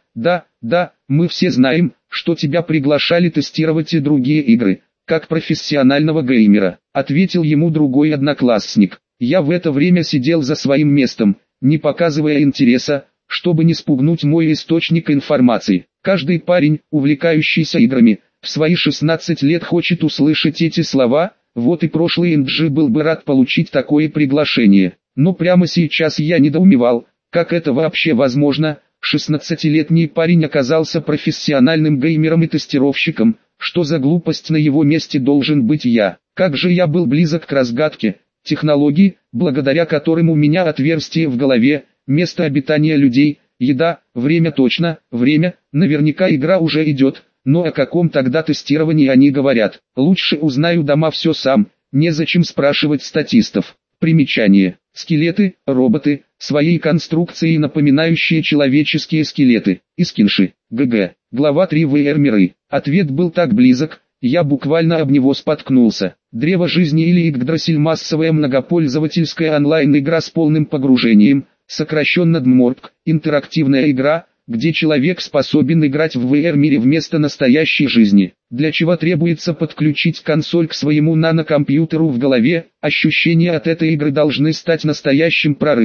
Да, мы все знаем, что тебя приглашали тестировать и другие игры, как профессионального геймера, ответил ему другой одноклассник. Я в это время сидел за своим местом, не показывая интереса, чтобы не спугнуть мой источник информации. Каждый парень, увлекающийся играми, в свои 16 лет хочет услышать эти слова, вот и прошлый Энджи был бы рад получить такое приглашение. Но прямо сейчас я недоумевал, как это вообще возможно. 16-летний парень оказался профессиональным геймером и тестировщиком, что за глупость на его месте должен быть я. Как же я был близок к разгадке, технологии, благодаря которым у меня отверстие в голове, место обитания людей, еда, время точно, время, наверняка игра уже идет, но о каком тогда тестировании они говорят. Лучше узнаю дома все сам, незачем спрашивать статистов. Примечание. Скелеты, роботы, своей конструкцией напоминающие человеческие скелеты. Искинши. ГГ. Глава 3 VR-миры. Ответ был так близок, я буквально об него споткнулся. Древо жизни или Игдрасиль — массовая многопользовательская онлайн-игра с полным погружением, сокращенно ДМОРП, интерактивная игра, где человек способен играть в VR-мире вместо настоящей жизни, для чего требуется подключить консоль к своему нанокомпьютеру в голове. Ощущения от этой игры должны стать настоящим прорывом.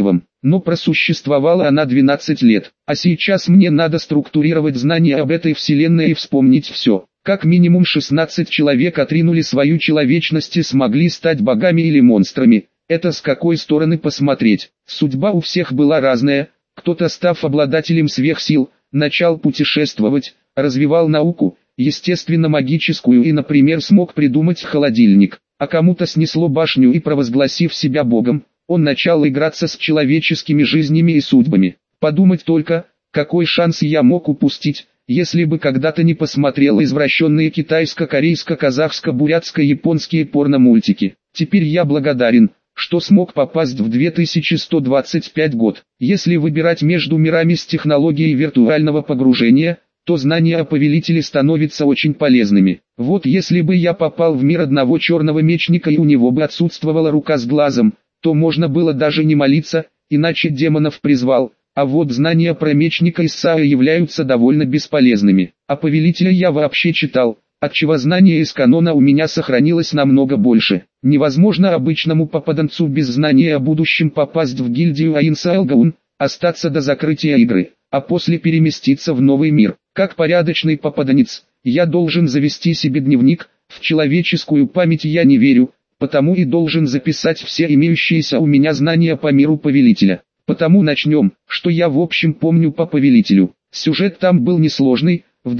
но просуществовала она 12 лет. А сейчас мне надо структурировать знания об этой вселенной и вспомнить все. Как минимум 16 человек отринули свою человечность и смогли стать богами или монстрами. Это с какой стороны посмотреть. Судьба у всех была разная. Кто-то, став обладателем сверхсил, начал путешествовать, развивал науку, естественно магическую, и, например, смог придумать холодильник. А кому-то снесло башню, и, провозгласив себя богом, он начал играться с человеческими жизнями и судьбами. Подумать только, какой шанс я мог упустить, если бы когда-то не посмотрел извращенные китайско-корейско-казахско-бурятско-японские порно-мультики. Теперь я благодарен, что смог попасть в 2125 год. Если выбирать между мирами с технологией виртуального погружения, то знания о повелителе становятся очень полезными. Вот если бы я попал в мир одного черного мечника и у него бы отсутствовала рука с глазом, то можно было даже не молиться, иначе демонов призвал. А вот знания про мечника Исаия являются довольно бесполезными. А повелителя я вообще читал, отчего знания из канона у меня сохранилось намного больше. Невозможно обычному попаданцу без знания о будущем попасть в гильдию Аинсаэлгаун, остаться до закрытия игры, а после переместиться в новый мир. Как порядочный попаданец, я должен завести себе дневник. В человеческую память я не верю, потому и должен записать все имеющиеся у меня знания по миру повелителя. Потому начнем, что я в общем помню по повелителю. Сюжет там был несложный. В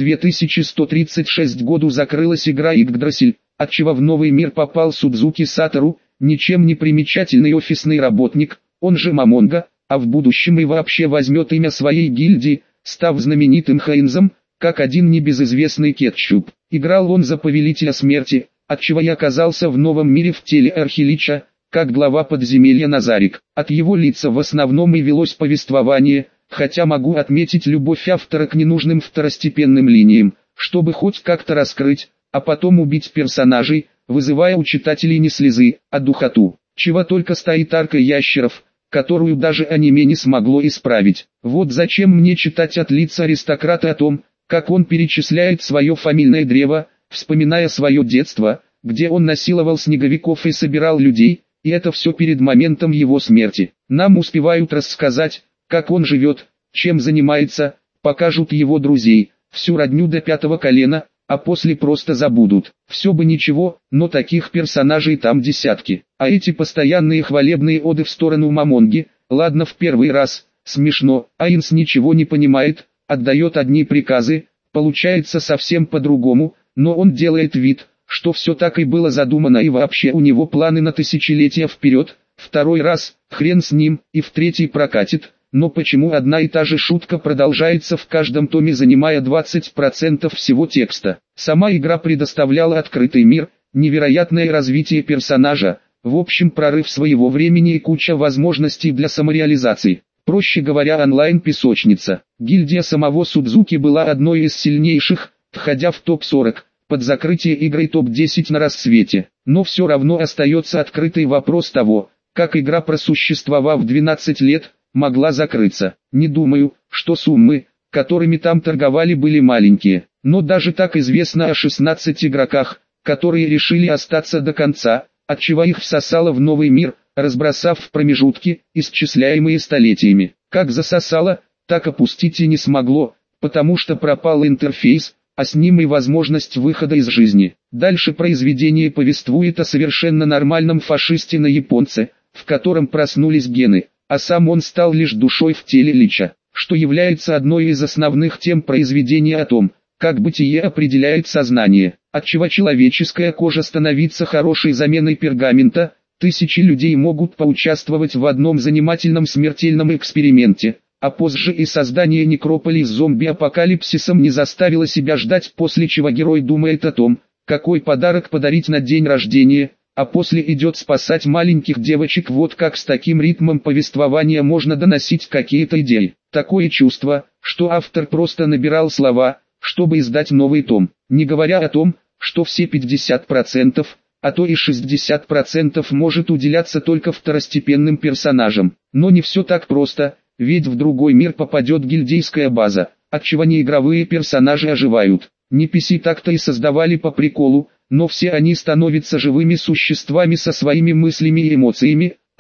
2136 году закрылась игра Игдрасиль, отчего в новый мир попал Судзуки Сатору, ничем не примечательный офисный работник, он же Мамонга, а в будущем и вообще возьмет имя своей гильдии, став знаменитым Хайнзом, как один небезызвестный Кетчуп. Играл он за повелителя смерти, отчего я оказался в новом мире в теле Архилича, как глава подземелья Назарик. От его лица в основном и велось повествование, хотя могу отметить любовь автора к ненужным второстепенным линиям, чтобы хоть как-то раскрыть, а потом убить персонажей, вызывая у читателей не слезы, а духоту. Чего только стоит арка ящеров, которую даже аниме не смогло исправить. Вот зачем мне читать от лица аристократа о том, как он перечисляет свое фамильное древо, вспоминая свое детство, где он насиловал снеговиков и собирал людей, и это все перед моментом его смерти. Нам успевают рассказать, как он живет, чем занимается, покажут его друзей, всю родню до 5-го колена, а после просто забудут. Все бы ничего, но таких персонажей там десятки. А эти постоянные хвалебные оды в сторону Мамонги, ладно в первый раз, смешно, Айнс ничего не понимает, отдает одни приказы, получается совсем по-другому, но он делает вид, что все так и было задумано, и вообще у него планы на тысячелетия вперед. Второй раз, хрен с ним, и в третий прокатит. Но почему одна и та же шутка продолжается в каждом томе, занимая 20% всего текста? Сама игра предоставляла открытый мир, невероятное развитие персонажа, в общем прорыв своего времени и куча возможностей для самореализации. Проще говоря, онлайн-песочница. Гильдия самого Судзуки была одной из сильнейших, входя в топ-40, под закрытие игры топ-10 на рассвете. Но все равно остается открытый вопрос того, как игра, просуществовав 12 лет, могла закрыться. Не думаю, что суммы, которыми там торговали, были маленькие. Но даже так известно о 16 игроках, которые решили остаться до конца, отчего их всосало в новый мир, разбросав в промежутки, исчисляемые столетиями. Как засосало, так опустить и не смогло, потому что пропал интерфейс, а с ним и возможность выхода из жизни. Дальше произведение повествует о совершенно нормальном фашисте на японце, в котором проснулись гены, а сам он стал лишь душой в теле лича, что является одной из основных тем произведения о том, как бытие определяет сознание, отчего человеческая кожа становится хорошей заменой пергамента. Тысячи людей могут поучаствовать в одном занимательном смертельном эксперименте, а позже и создание некрополей с зомби-апокалипсисом не заставило себя ждать, после чего герой думает о том, какой подарок подарить на день рождения, а после идет спасать маленьких девочек. Вот как с таким ритмом повествования можно доносить какие-то идеи. Такое чувство, что автор просто набирал слова, чтобы издать новый том, не говоря о том, что все 50%, а то и 60% может уделяться только второстепенным персонажам. Но не все так просто, ведь в другой мир попадет гильдейская база, отчего неигровые персонажи оживают. NPC так-то и создавали по приколу, но все они становятся живыми существами со своими мыслями и эмоциями,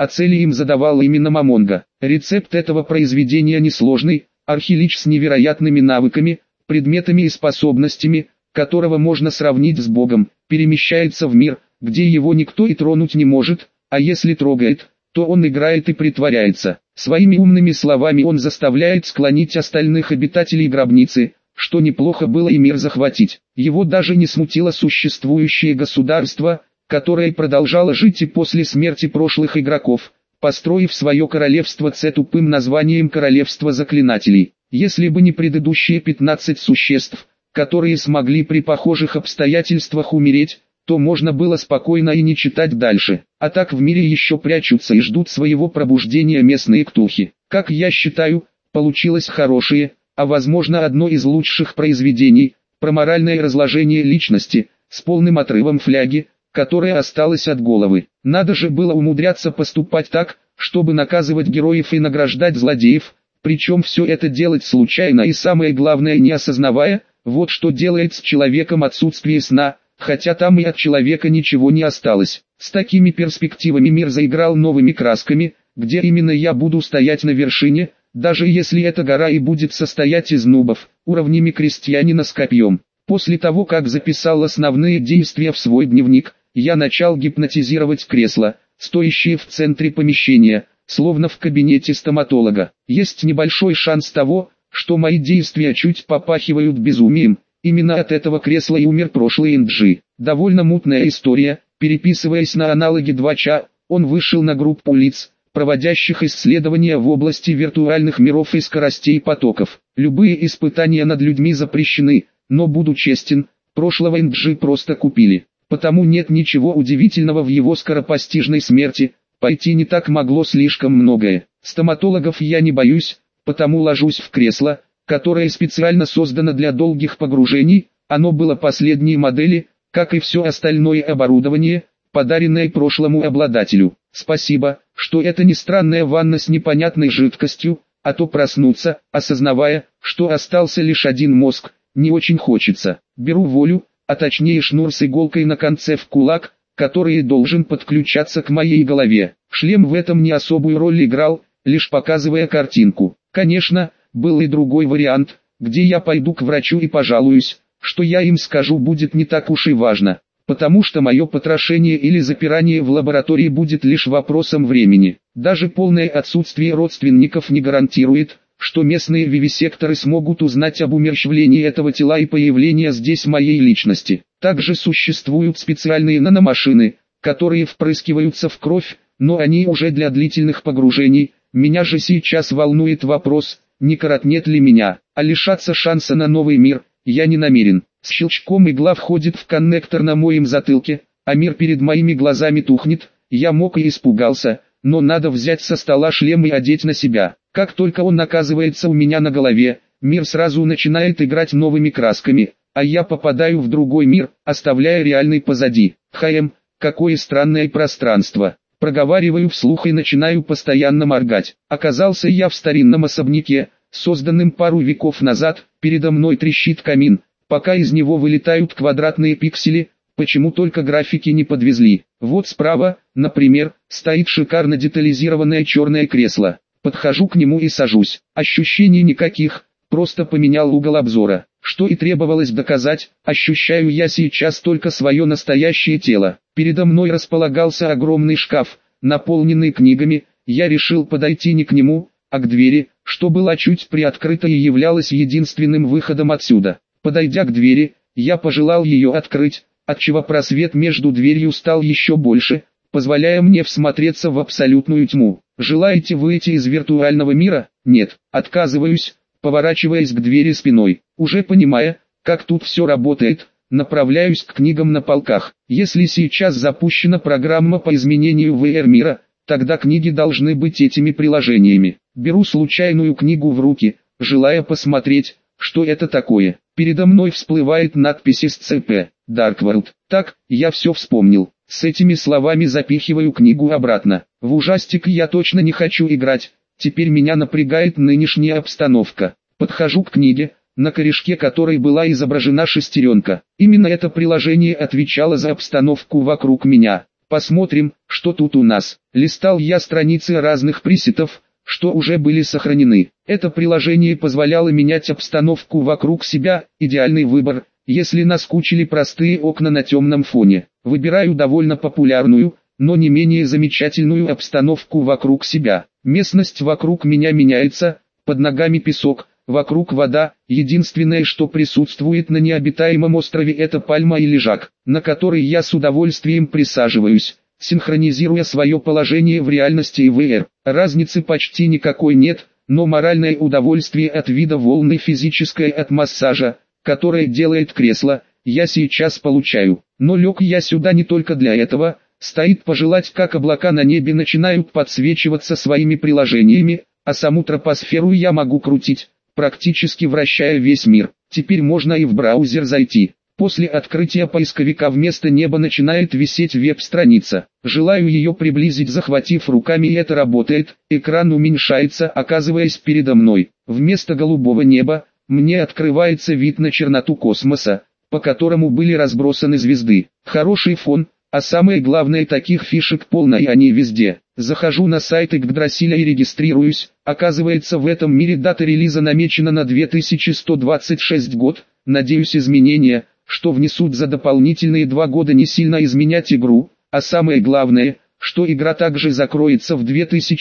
а цели им задавал именно Мамонга. Рецепт этого произведения несложный, архилич с невероятными навыками, предметами и способностями, которого можно сравнить с Богом, перемещается в мир, где его никто и тронуть не может, а если трогает, то он играет и притворяется. Своими умными словами он заставляет склонить остальных обитателей гробницы, что неплохо было и мир захватить. Его даже не смутило существующее государство, которое продолжало жить и после смерти прошлых игроков, построив свое королевство с тупым названием Королевство Заклинателей. Если бы не предыдущие 15 существ, которые смогли при похожих обстоятельствах умереть, то можно было спокойно и не читать дальше. А так в мире еще прячутся и ждут своего пробуждения местные ктулхи. Как я считаю, получилось хорошее, а возможно одно из лучших произведений, про моральное разложение личности, с полным отрывом фляги, которая осталась от головы. Надо же было умудряться поступать так, чтобы наказывать героев и награждать злодеев, причем все это делать случайно и самое главное не осознавая, вот что делает с человеком отсутствие сна, хотя там и от человека ничего не осталось. С такими перспективами мир заиграл новыми красками, где именно я буду стоять на вершине, даже если эта гора и будет состоять из нубов, уровнями крестьянина с копьем. После того как записал основные действия в свой дневник, я начал гипнотизировать кресло, стоящее в центре помещения, словно в кабинете стоматолога. Есть небольшой шанс того, что мои действия чуть попахивают безумием. Именно от этого кресла и умер прошлый Инджи. Довольно мутная история. Переписываясь на аналоги 2ча, он вышел на группу лиц, проводящих исследования в области виртуальных миров и скоростей потоков. Любые испытания над людьми запрещены, но буду честен, прошлого Инджи просто купили. Потому нет ничего удивительного в его скоропостижной смерти, пойти не так могло слишком многое. Стоматологов я не боюсь, потому ложусь в кресло, которое специально создано для долгих погружений, оно было последней модели, как и все остальное оборудование, подаренное прошлому обладателю. Спасибо, что это не странная ванна с непонятной жидкостью, а то проснуться, осознавая, что остался лишь один мозг, не очень хочется. Беру волю, а точнее шнур с иголкой на конце в кулак, который должен подключаться к моей голове. Шлем в этом не особую роль играл, лишь показывая картинку. Конечно, был и другой вариант, где я пойду к врачу и пожалуюсь, что я им скажу будет не так уж и важно, потому что мое потрошение или запирание в лаборатории будет лишь вопросом времени. Даже полное отсутствие родственников не гарантирует, что местные вивисекторы смогут узнать об умерщвлении этого тела и появлении здесь моей личности. Также существуют специальные наномашины, которые впрыскиваются в кровь, но они уже для длительных погружений. Меня же сейчас волнует вопрос, не коротнет ли меня, а лишаться шанса на новый мир, я не намерен. С щелчком игла входит в коннектор на моем затылке, а мир перед моими глазами тухнет, я мог и испугался, но надо взять со стола шлем и одеть на себя. Как только он оказывается у меня на голове, мир сразу начинает играть новыми красками, а я попадаю в другой мир, оставляя реальный позади. Какое странное пространство. Проговариваю вслух и начинаю постоянно моргать. Оказался я в старинном особняке, созданном пару веков назад, передо мной трещит камин, пока из него вылетают квадратные пиксели, почему только графики не подвезли. Вот справа, например, стоит шикарно детализированное черное кресло. Подхожу к нему и сажусь. Ощущений никаких, просто поменял угол обзора. Что и требовалось доказать, ощущаю я сейчас только свое настоящее тело. Передо мной располагался огромный шкаф, наполненный книгами. Я решил подойти не к нему, а к двери, что была чуть приоткрыта и являлась единственным выходом отсюда. Подойдя к двери, я пожелал ее открыть, отчего просвет между дверью стал еще больше, позволяя мне всмотреться в абсолютную тьму. Желаете выйти из виртуального мира? Нет, отказываюсь, поворачиваясь к двери спиной. Уже понимая, как тут все работает, направляюсь к книгам на полках. Если сейчас запущена программа по изменению VR-мира, тогда книги должны быть этими приложениями. Беру случайную книгу в руки, желая посмотреть, что это такое. Передо мной всплывает надпись SCP, Dark World. Так, я все вспомнил. С этими словами запихиваю книгу обратно. В ужастик я точно не хочу играть, теперь меня напрягает нынешняя обстановка. Подхожу к книге, на корешке которой была изображена шестеренка. Именно это приложение отвечало за обстановку вокруг меня. Посмотрим, что что тут у нас? Листал я страницы разных пресетов, что уже были сохранены. Это приложение позволяло менять обстановку вокруг себя, идеальный выбор, если наскучили простые окна на темном фоне. Выбираю довольно популярную, но не менее замечательную обстановку вокруг себя. Местность вокруг меня меняется, под ногами песок, вокруг вода, единственное, что присутствует на необитаемом острове, это пальма и лежак, на который я с удовольствием присаживаюсь, синхронизируя свое положение в реальности и VR. Разницы почти никакой нет, но моральное удовольствие от вида волны физическое от массажа, которое делает кресло, я сейчас получаю. Но лег я сюда не только для этого. Стоит пожелать, как облака на небе начинают подсвечиваться своими приложениями, а саму тропосферу я могу крутить, практически вращая весь мир. Теперь можно и в браузер зайти. После открытия поисковика вместо неба начинает висеть веб-страница. Желаю ее приблизить, захватив руками, и это работает. Экран уменьшается, оказываясь передо мной. Вместо голубого неба мне открывается вид на черноту космоса, по которому были разбросаны звезды. Хороший фон. А самое главное, таких фишек полно, и они везде. Захожу на сайт Игдрасиля и регистрируюсь. Оказывается, в этом мире дата релиза намечена на 2126 год. Надеюсь, изменения, что внесут за дополнительные 2 года, не сильно изменять игру. А самое главное, что игра также закроется в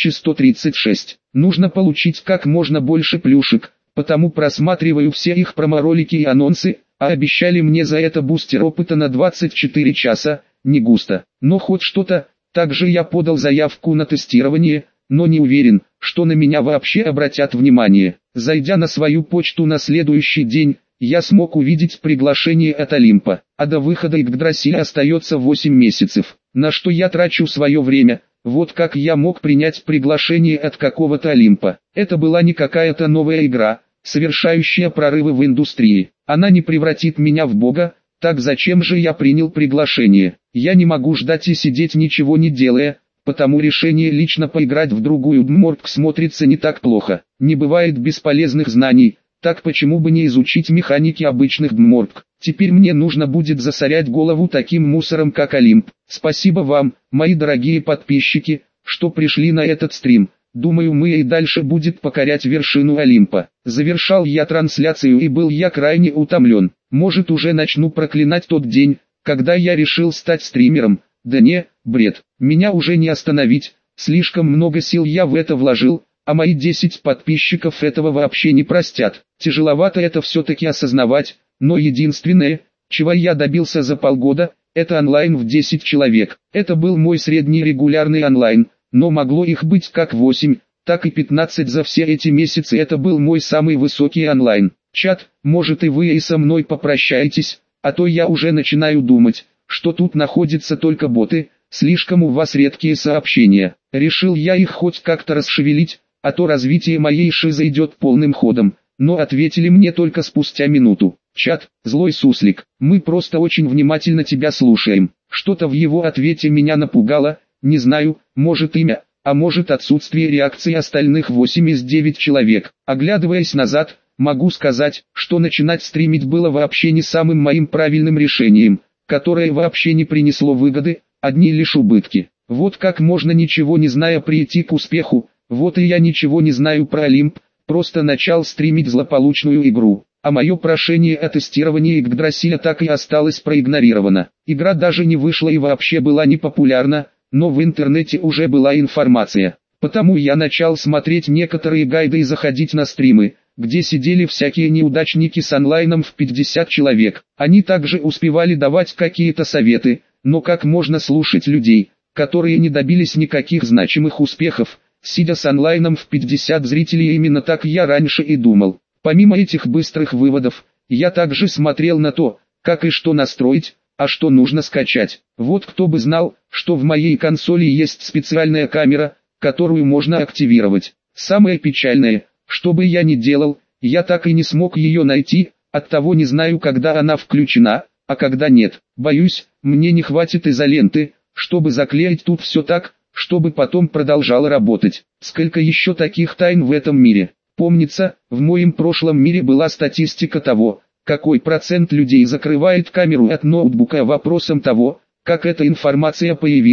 2136. Нужно получить как можно больше плюшек, потому просматриваю все их промо-ролики и анонсы, а обещали мне за это бустер опыта на 24 часа. Не густо, но хоть что-то. Также я подал заявку на тестирование, но не уверен, что на меня вообще обратят внимание. Зайдя на свою почту на следующий день, я смог увидеть приглашение от Олимпа, а до выхода Игдрасиля остается 8 месяцев. На что я трачу свое время? Вот как я мог принять приглашение от какого-то Олимпа? Это была не какая-то новая игра, совершающая прорывы в индустрии. Она не превратит меня в бога. Так зачем же я принял приглашение? Я не могу ждать и сидеть ничего не делая, потому решение лично поиграть в другую Дморк смотрится не так плохо. Не бывает бесполезных знаний, так почему бы не изучить механики обычных Дморк? Теперь мне нужно будет засорять голову таким мусором, как Олимп. Спасибо вам, мои дорогие подписчики, что пришли на этот стрим. Думаю, мы и дальше будет покорять вершину Олимпа. Завершал я трансляцию и был я крайне утомлен. Может, уже начну проклинать тот день, когда я решил стать стримером. Да не, бред. Меня уже не остановить. Слишком много сил я в это вложил, а мои 10 подписчиков этого вообще не простят. Тяжеловато это все-таки осознавать, но единственное, чего я добился за полгода, это онлайн в 10 человек. Это был мой средний регулярный онлайн. Но могло их быть как 8, так и 15 за все эти месяцы. Это был мой самый высокий онлайн. Чат, может и вы и со мной попрощаетесь, а то я уже начинаю думать, что тут находятся только боты, слишком у вас редкие сообщения. Решил я их хоть как-то расшевелить, а то развитие моей шизы идет полным ходом, но ответили мне только спустя минуту. Чат, злой суслик, мы просто очень внимательно тебя слушаем. Что-то в его ответе меня напугало. Не знаю, может имя, а может отсутствие реакции остальных 8 из 9 человек. Оглядываясь назад, могу сказать, что начинать стримить было вообще не самым моим правильным решением, которое вообще не принесло выгоды, одни лишь убытки. Вот как можно, ничего не зная, прийти к успеху. Вот и я ничего не знаю про Олимп, просто начал стримить злополучную игру. А мое прошение о тестировании Игдрасиля так и осталось проигнорировано. Игра даже не вышла и вообще была не популярна. Но в интернете уже была информация, потому я начал смотреть некоторые гайды и заходить на стримы, где сидели всякие неудачники с онлайном в 50 человек. Они также успевали давать какие-то советы, но как можно слушать людей, которые не добились никаких значимых успехов, сидя с онлайном в 50 зрителей? Именно так я раньше и думал. Помимо этих быстрых выводов, я также смотрел на то, как и что настроить, а что нужно скачать. Вот кто бы знал, что в моей консоли есть специальная камера, которую можно активировать. Самое печальное, что бы я ни делал, я так и не смог ее найти, оттого не знаю, когда она включена, а когда нет. Боюсь, мне не хватит изоленты, чтобы заклеить тут все так, чтобы потом продолжало работать. Сколько еще таких тайн в этом мире? Помнится, в моем прошлом мире была статистика того, какой процент людей закрывает камеру от ноутбука. Вопросом того, как эта информация появилась,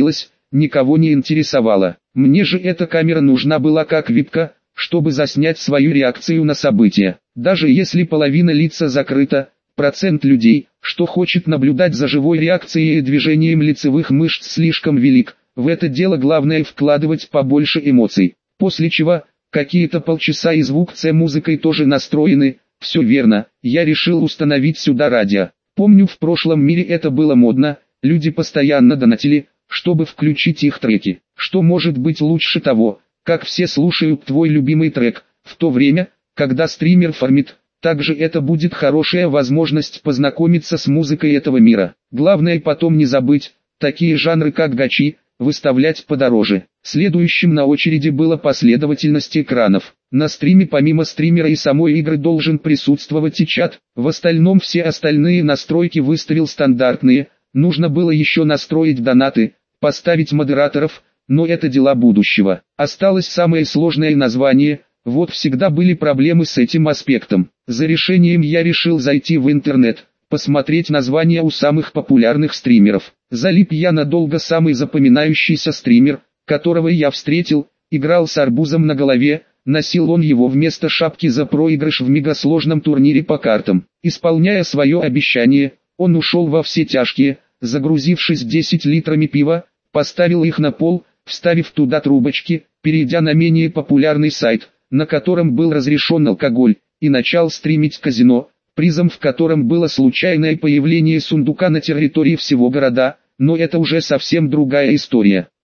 никого не интересовало. Мне же эта камера нужна была как випка, чтобы заснять свою реакцию на события. Даже если половина лица закрыта, процент людей, что хочет наблюдать за живой реакцией и движением лицевых мышц слишком велик. В это дело главное вкладывать побольше эмоций. После чего, какие-то полчаса и звук с музыкой тоже настроены. Все верно, я решил установить сюда радио. Помню, в прошлом мире это было модно, люди постоянно донатили, чтобы включить их треки. Что может быть лучше того, как все слушают твой любимый трек, в то время, когда стример фармит. Также это будет хорошая возможность познакомиться с музыкой этого мира. Главное потом не забыть, такие жанры как гачи, выставлять подороже. Следующим на очереди была последовательность экранов. На стриме помимо стримера и самой игры должен присутствовать и чат. В остальном все остальные настройки выставил стандартные. Нужно было еще настроить донаты, поставить модераторов, но это дела будущего. Осталось самое сложное название. Вот всегда были проблемы с этим аспектом. За решением я решил зайти в интернет, посмотреть названия у самых популярных стримеров. Залип я надолго. Самый запоминающийся стример, которого я встретил, играл с арбузом на голове, носил он его вместо шапки за проигрыш в мегасложном турнире по картам. Исполняя свое обещание, он ушел во все тяжкие, загрузившись 10 литрами пива, поставил их на пол, вставив туда трубочки, перейдя на менее популярный сайт, на котором был разрешен алкоголь, и начал стримить казино, призом в котором было случайное появление сундука на территории всего города, но это уже совсем другая история.